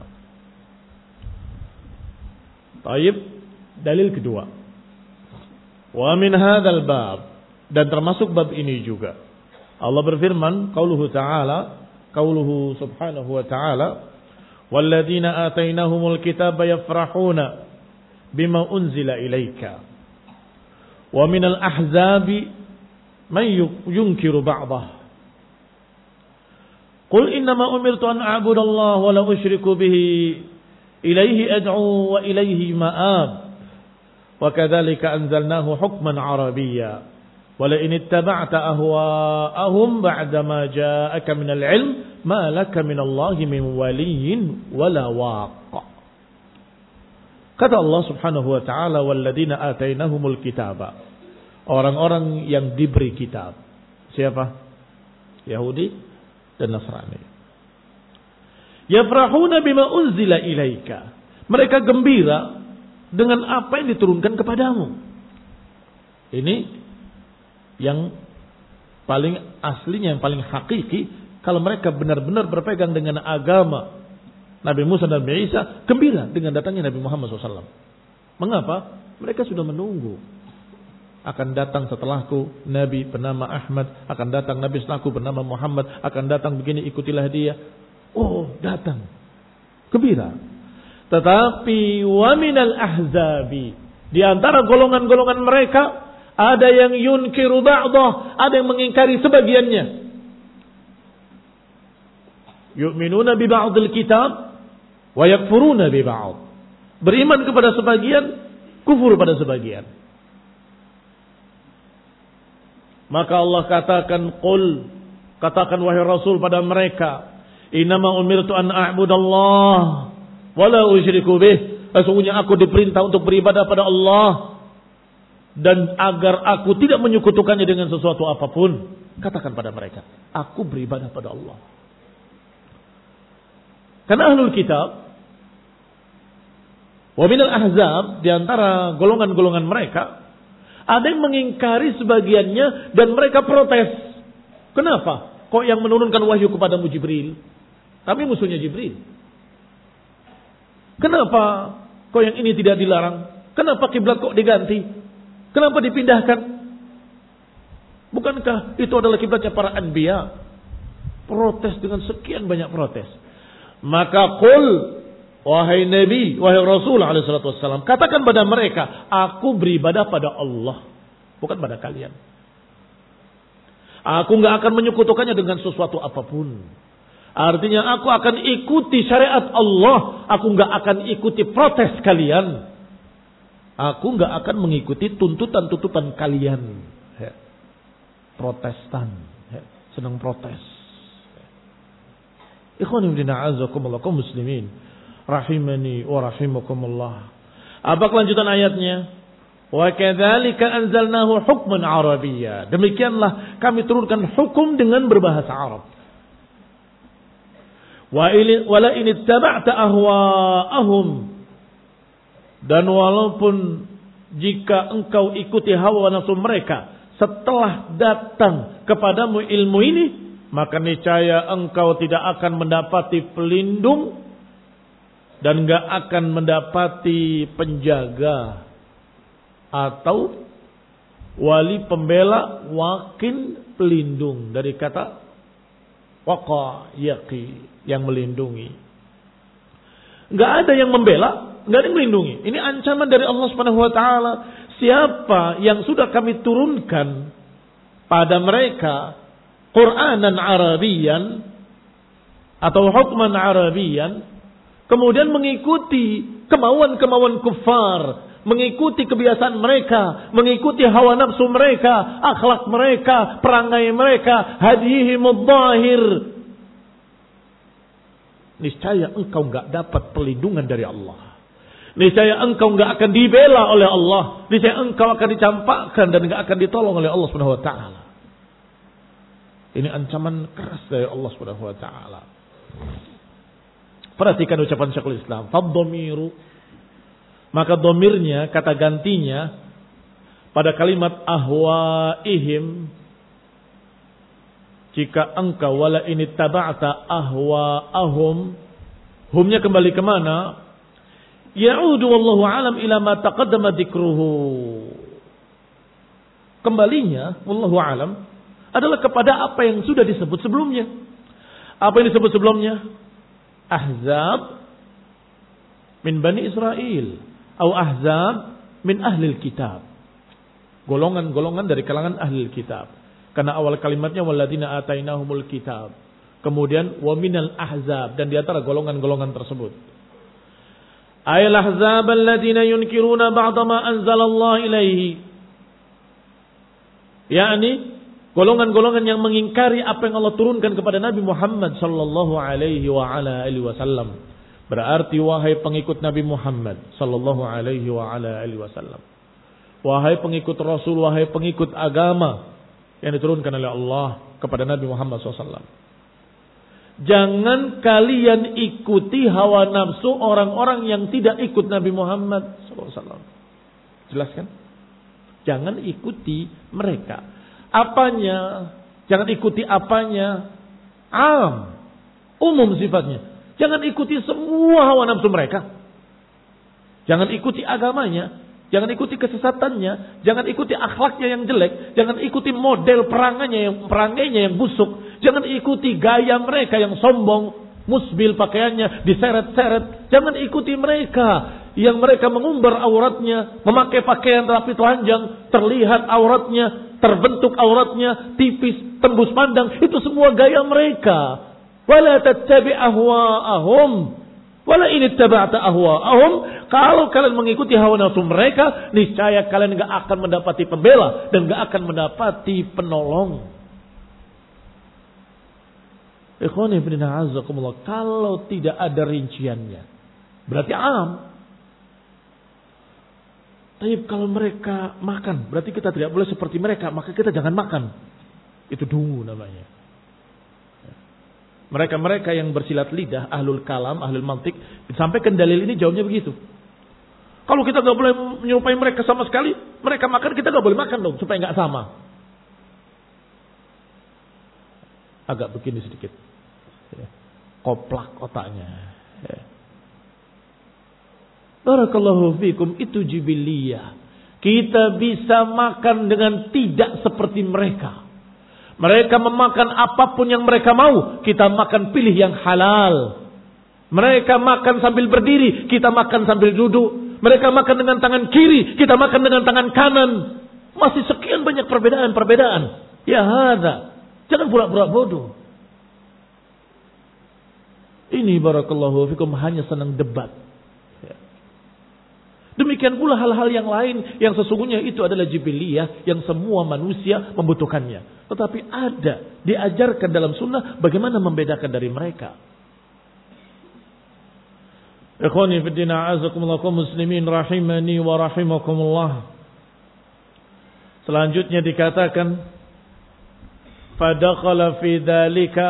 Taib, dalil kedua. Wa min hadzal bab, dan termasuk bab ini juga. Allah berfirman, qauluhu ta'ala, qauluhu subhanahu wa ta'ala, walladzina atainahumul kitaba yafrahuna bima unzila ilaika. Wa minal ahzabi man yunkiru ba'dah. Qul innama umirtu an a'budallaha wa la usyriku bihi ilaihi ad'u wa ilaihi ma'ab. Wa kadzalika anzalnahu hukman arabiyya. Wa la in ittaba'ta ahwa'ahum ba'da ma ja'aka minal 'ilm ma laka minallahi min waliyyin wala waq. Kata Allah Subhanahu wa ta'ala, walladzina atainahumul kitaba. Orang-orang yang diberi kitab. Siapa? Yahudi dan Nasrani. Yafrahuna bima unzila ilaika. Mereka gembira dengan apa yang diturunkan kepadamu. Ini yang paling aslinya, yang paling hakiki. Kalau mereka benar-benar berpegang dengan agama Nabi Musa dan Nabi Isa, gembira dengan datangnya Nabi Muhammad shallallahu alaihi wasallam. Mengapa? Mereka sudah menunggu. Akan datang setelahku Nabi bernama Ahmad, akan datang Nabi setelahku bernama Muhammad, akan datang begini, ikutilah dia. Oh, datang. Gembira. Tetapi wa minal ahzabi, di antara golongan-golongan mereka ada yang yunkiru ba'dah, ada yang mengingkari sebagiannya. Yu'minuna bi ba'dil kitab wa yakfuruna bi ba'd. Beriman kepada sebagian, kufur pada sebagian. Maka Allah katakan, qul, katakan wahai Rasul pada mereka, innama umirtu an a'budallah wa la usyriku bih. Sesungguhnya aku diperintah untuk beribadah pada Allah dan agar aku tidak menyekutukannya dengan sesuatu apapun. Katakan pada mereka, aku beribadah pada Allah. Karena ahlul kitab wa minal ahzab, di antara golongan-golongan mereka ada yang mengingkari sebagiannya dan mereka protes. Kenapa? Kok yang menurunkan wahyu kepadamu Jibril? Kami musuhnya Jibril. Kenapa kok yang ini tidak dilarang? Kenapa kiblat kok diganti? Kenapa dipindahkan? Bukankah itu adalah kiblatnya para anbiya? Protes dengan sekian banyak protes. Maka qul, wahai Nabi, wahai Rasul alaihi salatu wassalam, katakan pada mereka, aku beribadah pada Allah, bukan pada kalian. Aku enggak akan menyekutukannya dengan sesuatu apapun. Artinya aku akan ikuti syariat Allah, aku enggak akan ikuti protes kalian. Aku enggak akan mengikuti tuntutan-tuntutan kalian. Protestan, ya, senang protes. Ikhwan fillah azakumullah kaum muslimin rahimani wa rahimakumullah. Apa kelanjutan ayatnya? Wa kadzalika anzalnahu hukman arabiyya. Demikianlah kami turunkan hukum dengan berbahasa Arab. Wa wala in ittaba'ta ahwa'ahum. Dan walaupun jika engkau ikuti hawa nafsu mereka setelah datang kepadamu ilmu ini, maka niscaya engkau tidak akan mendapati pelindung dan enggak akan mendapati penjaga atau wali pembela, wakil pelindung, dari kata waqa yaqi, yang melindungi. Enggak ada yang membela, enggak ada yang melindungi. Ini ancaman dari Allah Subhanahu wa taala. Siapa yang sudah kami turunkan pada mereka Qur'anan Arabian atau hukman Arabian, kemudian mengikuti kemauan-kemauan kufar, mengikuti kebiasaan mereka, mengikuti hawa nafsu mereka, akhlak mereka, perangai mereka, hadihimud dhahir, niscaya engkau enggak dapat perlindungan dari Allah. Niscaya engkau enggak akan dibela oleh Allah. Niscaya engkau akan dicampakkan dan enggak akan ditolong oleh Allah Subhanahu wa taala. Ini ancaman keras dari Allah Subhanahu wa taala. Perhatikan ucapan Syekhul Islam, fadh-dhamiru, maka dhamirnya, kata gantinya pada kalimat ahwaihim, jika engkau wala ini taba'ta ahwaahum, humnya kembali ke mana? Ya'udu wallahu alam ila ma taqaddama dzikruhu. Kembalinya wallahu alam adalah kepada apa yang sudah disebut sebelumnya. Apa yang disebut sebelumnya? Ahzab min Bani Israel atau ahzab min ahli kitab. Golongan-golongan dari kalangan ahli kitab. Karena awal kalimatnya walladzina atainahumul kitab. Kemudian wa minal ahzab, dan di antara golongan-golongan tersebut ayal ahzab alladzina yunkiruna ba'da ma anzalallahu ilaihi, yakni golongan-golongan yang mengingkari apa yang Allah turunkan kepada Nabi Muhammad sallallahu alaihi wa ala alihi wasallam. Berarti wahai pengikut Nabi Muhammad sallallahu alaihi wa ala alihi wasallam, wahai pengikut Rasul, wahai pengikut agama yang diturunkan oleh Allah kepada Nabi Muhammad sallallahu alaihi wasallam, jangan kalian ikuti hawa nafsu orang-orang yang tidak ikut Nabi Muhammad sallallahu alaihi wasallam. Jelas kan? Jangan ikuti mereka. Apanya? Jangan ikuti apanya? Am, umum sifatnya. Jangan ikuti semua hawa nafsu mereka. Jangan ikuti agamanya. Jangan ikuti kesesatannya. Jangan ikuti akhlaknya yang jelek. Jangan ikuti model perangainya yang perangainya yang busuk. Jangan ikuti gaya mereka yang sombong, musbil pakaiannya, diseret-seret. Jangan ikuti mereka yang mereka mengumbar auratnya, memakai pakaian rapi telanjang, terlihat auratnya, terbentuk auratnya, tipis, tembus pandang. Itu semua gaya mereka. Wala tattabi' ahwa'ahum. Wala in ittaba'ta ahwa'ahum. Kalau kalian mengikuti hawa nafsu mereka, niscaya kalian enggak akan mendapati pembela dan enggak akan mendapati penolong. Ikhwani fillah azakumullah, kalau tidak ada rinciannya berarti am. Tapi kalau mereka makan, berarti kita tidak boleh seperti mereka, maka kita jangan makan. Itu dungu namanya. Mereka-mereka yang bersilat lidah, ahlul kalam, ahlul mantik, disampaikan dalil ini jauhnya begitu. Kalau kita nggak boleh menyerupai mereka sama sekali, mereka makan, kita nggak boleh makan dong, supaya nggak sama. Agak begini sedikit, koplak otaknya. Barakallahu fikum, itu jibiliyah. Kita bisa makan dengan tidak seperti mereka. Mereka memakan apapun yang mereka mau, kita makan pilih yang halal. Mereka makan sambil berdiri, kita makan sambil duduk. Mereka makan dengan tangan kiri, kita makan dengan tangan kanan. Masih sekian banyak perbedaan-perbedaan. Ya hadza, jangan pura-pura bodoh. Ini barakallahu fikum hanya senang debat. Demikian pula hal-hal yang lain yang sesungguhnya itu adalah jibiliyah yang semua manusia membutuhkannya. Tetapi ada diajarkan dalam sunnah bagaimana membedakan dari mereka. Ikhwani fi din, a'azakumullah kaum muslimin rahimani wa rahimakumullah. Selanjutnya dikatakan fadakhala fi dzalika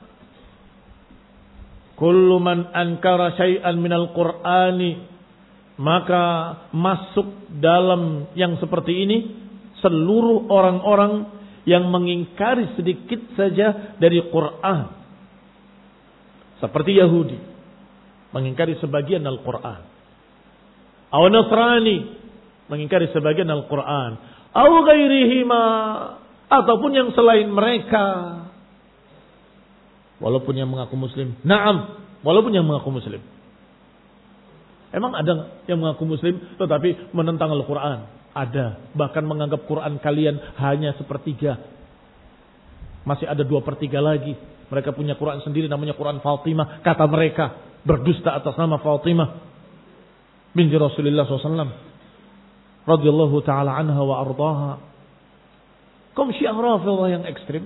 kullu man ankara syai'an minal qur'ani, maka masuk dalam yang seperti ini seluruh orang-orang yang mengingkari sedikit saja dari Quran. Seperti Yahudi mengingkari sebagian Al-Quran, atau Nasrani mengingkari sebagian Al-Quran, atau ghairihima, ataupun yang selain mereka. Walaupun yang mengaku muslim. Naam, walaupun yang mengaku muslim. Emang ada yang mengaku muslim tetapi menentang Al-Quran? Ada. Bahkan menganggap Quran kalian hanya sepertiga. Masih ada dua per tiga lagi. Mereka punya Quran sendiri namanya Quran Fatimah. Kata mereka berdusta atas nama Fatimah binti Rasulullah shallallahu alaihi wasallam radhiyallahu ta'ala anha wa ardaha. Kaum Syiah Rafidhah yang ekstrim.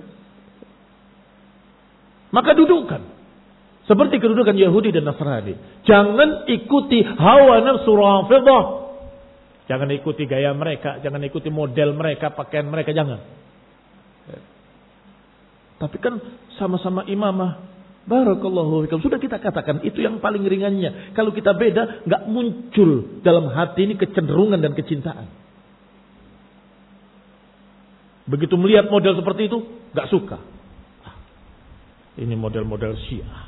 Maka dudukan seperti kedudukan Yahudi dan Nasrani. Jangan ikuti hawa nafsu Rafidhah. Jangan ikuti gaya mereka. Jangan ikuti model mereka, pakaian mereka. Jangan. Tapi kan sama-sama imamah. Barakallahu fikum. Sudah kita katakan itu yang paling ringannya. Kalau kita beda, gak muncul dalam hati ini kecenderungan dan kecintaan. Begitu melihat model seperti itu, gak suka. Ini model-model Syiah.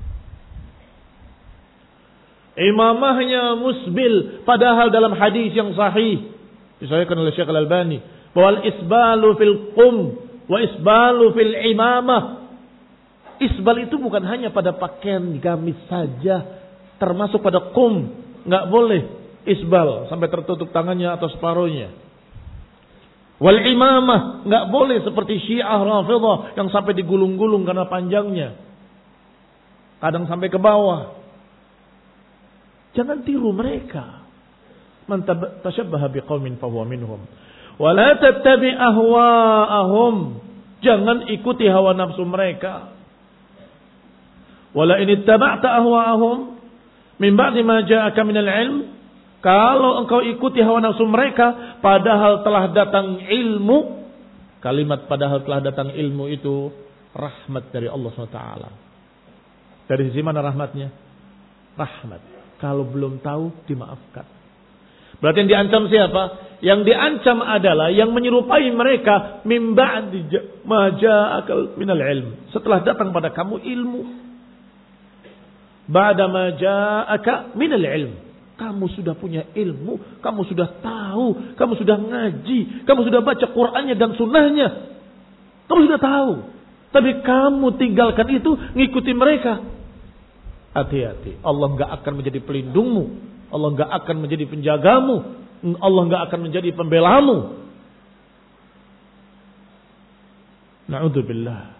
Imamahnya musbil, padahal dalam hadis yang sahih disahihkan oleh Syekh Al-Albani bahwa isbalu fil qum wa isbalu fil imamah. Isbal itu bukan hanya pada pakaian gamis saja, termasuk pada qum. Enggak boleh isbal sampai tertutup tangannya atau separuhnya. Wal imamah enggak boleh seperti Syiah Rafidhah yang sampai digulung-gulung karena panjangnya. Kadang sampai ke bawah. Jangan tiru mereka. Man tashabbaha biqaumin fahuwa minhum. Wa la tattabi ahwa'ahum. Jangan ikuti hawa nafsu mereka. Wala in ittaba'ta ahwa'ahum min ba'di ma ja'aka minal ilm. Kalau engkau ikuti hawa nafsu mereka padahal telah datang ilmu. Kalimat padahal telah datang ilmu itu rahmat dari Allah subhanahu wa taala. Dari sisi mana rahmatnya? Rahmat. Kalau belum tahu, dimaafkan. Berarti yang diancam siapa? Yang diancam adalah yang menyerupai mereka min ba'di ma ja'aka minal ilm. Setelah datang pada kamu ilmu. Ba'da ma ja'aka minal ilm. Kamu sudah punya ilmu, kamu sudah tahu, kamu sudah ngaji, kamu sudah baca Qur'annya dan sunnahnya. Kamu sudah tahu. Tapi kamu tinggalkan itu, ngikuti mereka. Hati-hati, Allah enggak akan menjadi pelindungmu, Allah enggak akan menjadi penjagamu, Allah enggak akan menjadi pembelamu. Na'udzubillah.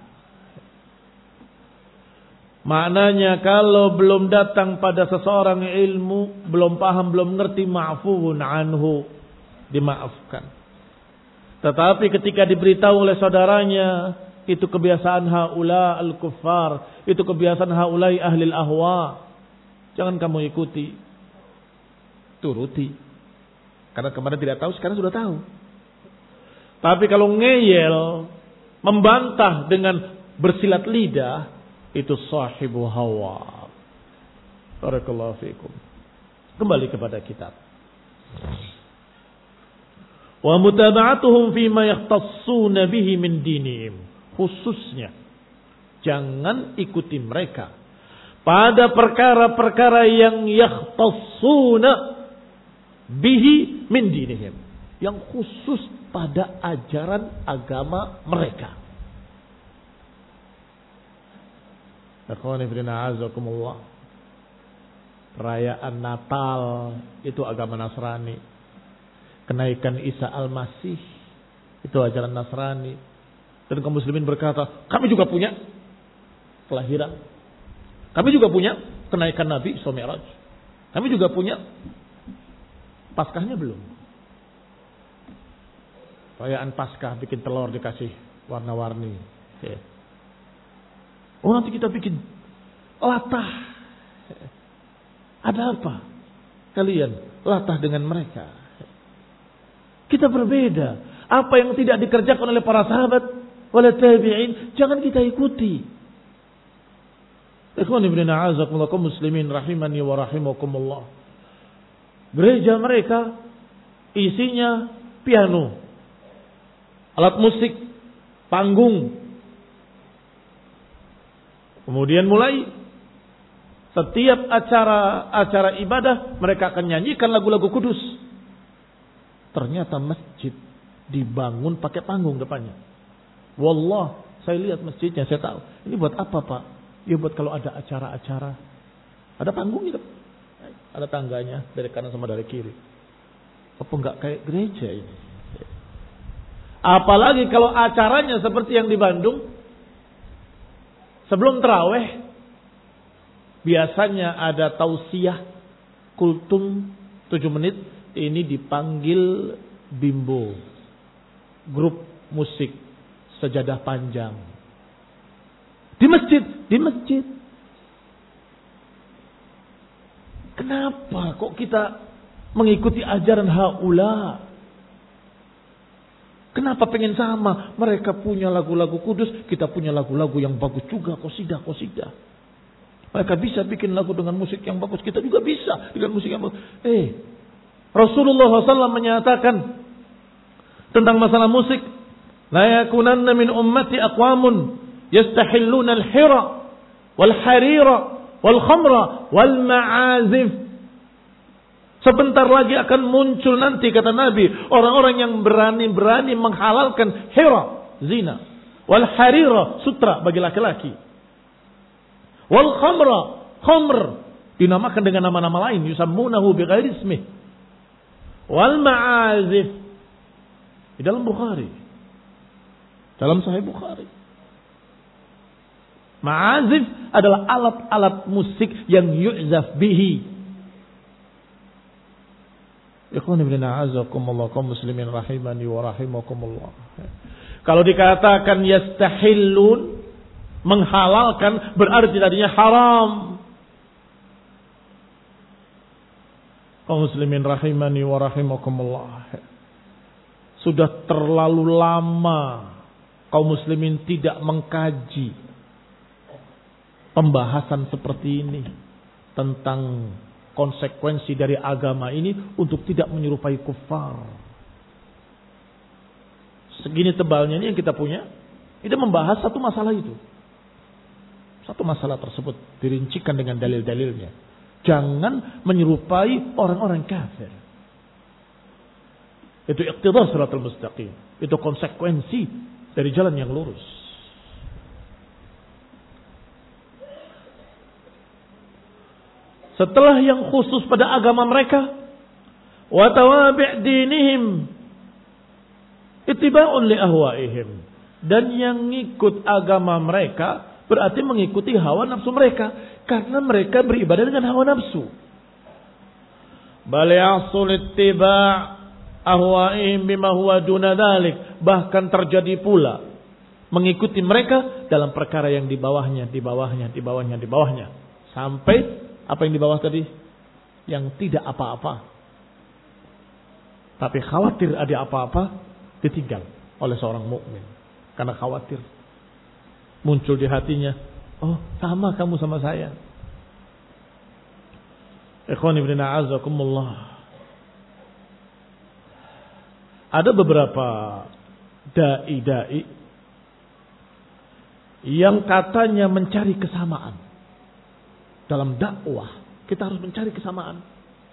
Maknanya kalau belum datang pada seseorang ilmu, belum paham, belum ngerti, ma'fuun anhu, dimaafkan. Tetapi ketika diberitahu oleh saudaranya, itu kebiasaan haula al-kuffar, itu kebiasaan haulai ahli al-ahwa, jangan kamu ikuti, turuti. Karena kemarin tidak tahu, sekarang sudah tahu. Tapi kalau ngeyel, membantah dengan bersilat lidah, itu sahibu hawa. Barakallahu fiikum. Kembali kepada kitab. Wa mutaba'atuhum fima yakhtassuna bihi min dinihim. Khususnya jangan ikuti mereka pada perkara-perkara yang yakhtassuna bihi min dinihim, yang khusus pada ajaran agama mereka. Akhwani fillah, azakumullah. Perayaan Natal itu agama Nasrani. Kenaikan Isa Al-Masih itu ajaran Nasrani. Dan kaum muslimin berkata, kami juga punya kelahiran. Kami juga punya kenaikan Nabi Isra Mi'raj. Kami juga punya Paskahnya belum. Perayaan Paskah bikin telur dikasih warna-warni. Ya. Oh nanti kita bikin latah. Ada apa? Kalian latah dengan mereka. Kita berbeda. Apa yang tidak dikerjakan oleh para sahabat, oleh tabi'in, jangan kita ikuti. Ikhwan ibn a'azakumullah kaum muslimin rahimani wa rahimakumullah. Gereja mereka isinya piano, alat musik, panggung. Kemudian mulai setiap acara-acara ibadah mereka akan nyanyikan lagu-lagu kudus. Ternyata masjid dibangun pakai panggung depannya. Wallah, saya lihat masjidnya, saya tahu. Ini buat apa, Pak? Ya buat kalau ada acara-acara. Ada panggung gitu. Ada tangganya dari kanan sama dari kiri. Apa enggak kayak gereja ini? Apalagi kalau acaranya seperti yang di Bandung. Sebelum tarawih biasanya ada tausiah kultum tujuh menit. Ini dipanggil bimbo, grup musik sejadah panjang. Di masjid, di masjid. Kenapa kok kita mengikuti ajaran haula? Kenapa pengen sama? Mereka punya lagu-lagu kudus, kita punya lagu-lagu yang bagus juga, qasidah, qasidah. Mereka bisa bikin lagu dengan musik yang bagus, kita juga bisa dengan musik yang bagus. Eh, Rasulullah shallallahu alaihi wasallam menyatakan tentang masalah musik, la yakunanna min ummati aqwamun yastahilluna al-hira wal harira wal khamra wal ma'azif. Sebentar lagi akan muncul nanti kata Nabi orang-orang yang berani-berani menghalalkan hira, zina, wal harira, sutra bagi laki-laki, wal khamra, khamr dinamakan dengan nama-nama lain, yusammunahu bighairi ismih, wal ma'azif di dalam Bukhari, dalam Sahih Bukhari. Ma'azif adalah alat-alat musik yang yu'zaf bihi. Ikhwan ibn a'azakumullah kaum muslimin rahimani wa rahimakumullah. Kalau dikatakan yastahillun, menghalalkan, berarti tadinya haram. Kaum muslimin rahimani wa rahimakumullah. Sudah terlalu lama kaum muslimin tidak mengkaji pembahasan seperti ini tentang konsekuensi dari agama ini untuk tidak menyerupai kufar. Segini tebalnya ini yang kita punya, kita membahas satu masalah itu. Satu masalah tersebut dirincikan dengan dalil-dalilnya. Jangan menyerupai orang-orang kafir. Itu iqtidah siratal mustaqim. Itu konsekuensi dari jalan yang lurus. Setelah yang khusus pada agama mereka, wa tawabi' dinihim ittiba'un li ahwa'ihim, dan yang ngikut agama mereka berarti mengikuti hawa nafsu mereka, karena mereka beribadah dengan hawa nafsu. Bal yahsul ittiba' ahwa'ihim bima huwa duna dzalik, bahkan terjadi pula mengikuti mereka dalam perkara yang di bawahnya, di bawahnya, di bawahnya, di bawahnya, sampai apa yang di bawah tadi? Yang tidak apa-apa. Tapi khawatir ada apa-apa, ditinggal oleh seorang mukmin. Karena khawatir. Muncul di hatinya, oh sama kamu sama saya. Ikhwan ibn a'azakumullah. Ada beberapa dai-dai yang katanya mencari kesamaan. Dalam dakwah kita harus mencari kesamaan.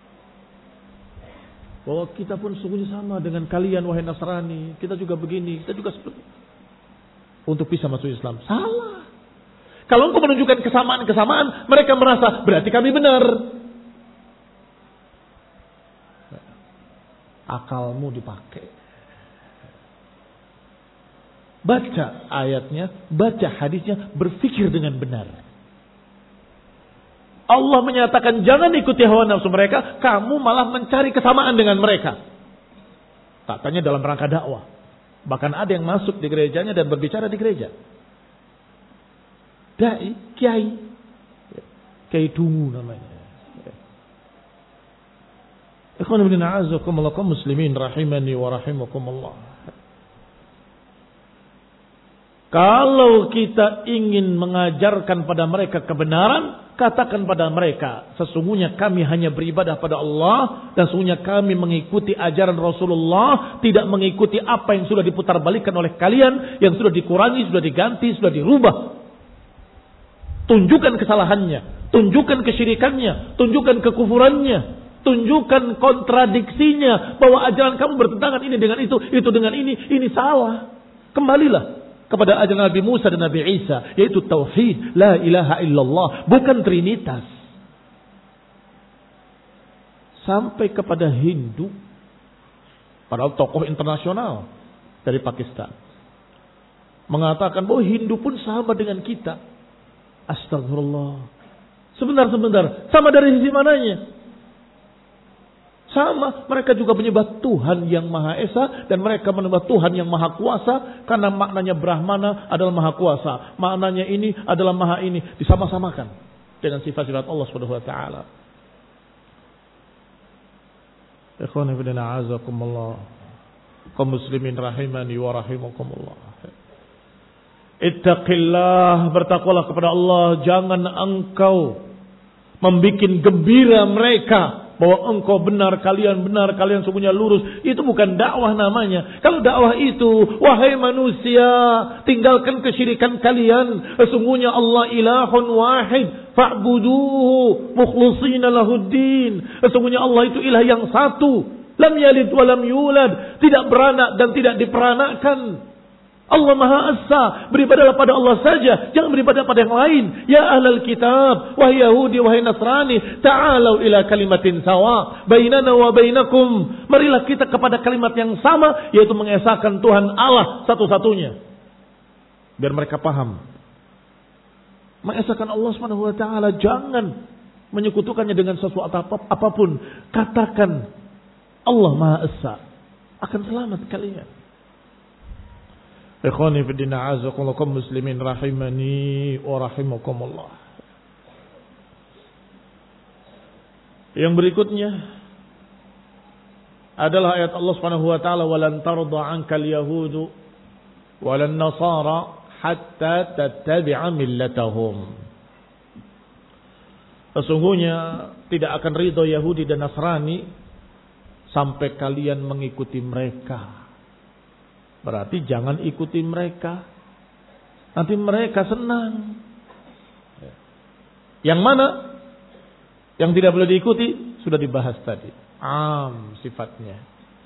Bahwa kita pun sungguhnya sama dengan kalian wahai Nasrani. Kita juga begini, kita juga seperti itu. Untuk bisa masuk Islam. Salah. Kalau engkau menunjukkan kesamaan-kesamaan, mereka merasa berarti kami benar. Akalmu dipakai. Baca ayatnya, baca hadisnya, berpikir dengan benar. Allah menyatakan jangan ikuti hawa nafsu mereka, kamu malah mencari kesamaan dengan mereka. Tak tanya dalam rangka dakwah. Bahkan ada yang masuk di gerejanya dan berbicara di gereja. Dai, kiai. Kiai dungu namanya. Ikhwan ibn a'azakumullah kaum muslimin rahimani wa rahimakumullah. Kalau kita ingin mengajarkan pada mereka kebenaran, katakan pada mereka, sesungguhnya kami hanya beribadah pada Allah dan sesungguhnya kami mengikuti ajaran Rasulullah, tidak mengikuti apa yang sudah diputarbalikkan oleh kalian, yang sudah dikurangi, sudah diganti, sudah dirubah. Tunjukkan kesalahannya, tunjukkan kesyirikannya, tunjukkan kekufurannya, tunjukkan kontradiksinya, bahwa ajaran kamu bertentangan ini dengan itu, itu dengan ini, ini salah. Kembalilah kepada ajaran Nabi Musa dan Nabi Isa, yaitu tauhid, la ilaha illallah, bukan trinitas. Sampai kepada Hindu, padahal tokoh internasional dari Pakistan, mengatakan bahwa Hindu pun sama dengan kita. Astagfirullah. Sebentar-sebentar, sama dari sisi mananya? Sama, mereka juga menyembah Tuhan yang Maha Esa dan mereka menyembah Tuhan yang Maha Kuasa karena maknanya Brahmana adalah Maha Kuasa, maknanya ini adalah Maha ini, disama-samakan dengan sifat-sifat Allah Subhanahu wa taala. Ikhwan fillah a'azakumullah, kaum muslimin rahimani wa rahimakumullah. Ittaqillah, bertakwalah kepada Allah, jangan engkau membikin gembira mereka bahwa engkau benar, kalian benar, kalian semuanya lurus. Itu bukan dakwah namanya. Kalau dakwah itu, wahai manusia, tinggalkan kesyirikan kalian. Sesungguhnya Allah ilahun wahid, fa'buduhu mukhlishina lahuddin. Sesungguhnya Allah itu ilah yang satu, lam yalid wa lam yulad, tidak beranak dan tidak diperanakkan. Allah Maha Esa, beribadahlah pada Allah saja, jangan beribadah pada yang lain. Ya ahlal kitab, wahai Yahudi, wahai Nasrani, ta'alau ila kalimatin sawa, bainana wa bainakum. Marilah kita kepada kalimat yang sama, yaitu mengesahkan Tuhan Allah satu-satunya. Biar mereka paham. Mengesahkan Allah Subhanahu wa taala, jangan menyekutukannya dengan sesuatu apapun. Katakan Allah Maha Esa, akan selamat kalian. Ikhwani fi din a'azakumullah kaum muslimin rahimani wa rahimakumullah. Yang berikutnya adalah ayat Allah Subhanahu wa taala, walan tarda 'ankal yahudu walan nasara hatta tattabi'a millatahum. Sesungguhnya tidak akan ridho Yahudi dan Nasrani sampai kalian mengikuti mereka. Berarti jangan ikuti mereka. Nanti mereka senang. Yang mana? Yang tidak boleh diikuti sudah dibahas tadi. Am sifatnya.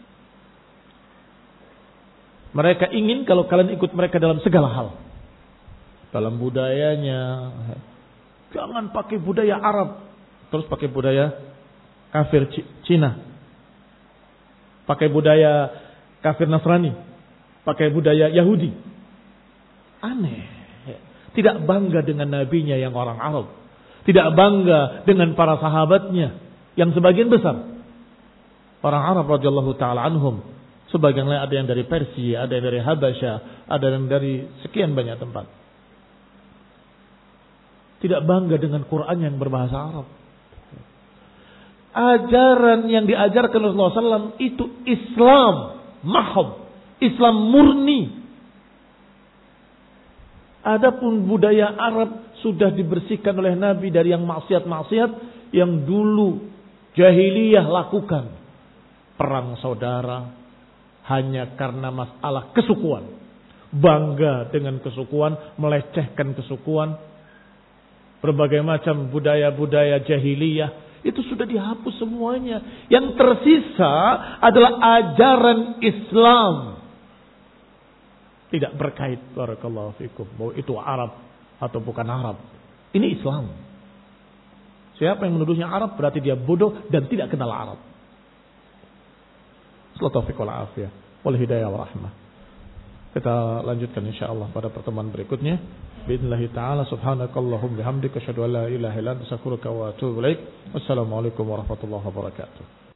Mereka ingin kalau kalian ikut mereka dalam segala hal. Dalam budayanya. Jangan pakai budaya Arab. Terus pakai budaya kafir Cina. Pakai budaya kafir Nasrani. Pakai budaya Yahudi. Aneh. Tidak bangga dengan nabinya yang orang Arab. Tidak bangga dengan para sahabatnya yang sebagian besar orang Arab radhiyallahu taala anhum. Sebagian lain ada yang dari Persia, ada yang dari Habasyah, ada yang dari sekian banyak tempat. Tidak bangga dengan Quran yang berbahasa Arab. Ajaran yang diajarkan Rasulullah sallallahu alaihi wasallam itu Islam mahab. Islam murni. Adapun budaya Arab sudah dibersihkan oleh Nabi dari yang maksiat-maksiat yang dulu jahiliyah lakukan. Perang saudara hanya karena masalah kesukuan. Bangga dengan kesukuan, melecehkan kesukuan. Berbagai macam budaya-budaya jahiliyah itu sudah dihapus semuanya. Yang tersisa adalah ajaran Islam. Tidak berkait barakallahu fikum bahwa itu Arab atau bukan Arab. Ini Islam. Siapa yang menuduhnya Arab berarti dia bodoh dan tidak kenal Arab. Sallallahu taufiq wal afiyah wal hidayah wa rahmah. Kita lanjutkan insyaallah pada pertemuan berikutnya. Biidznillah taala subhanakallahumma bihamdika asyhadu an la ilaha illa anta astaghfiruka wa atubu ilaik. Wassalamualaikum warahmatullahi wabarakatuh.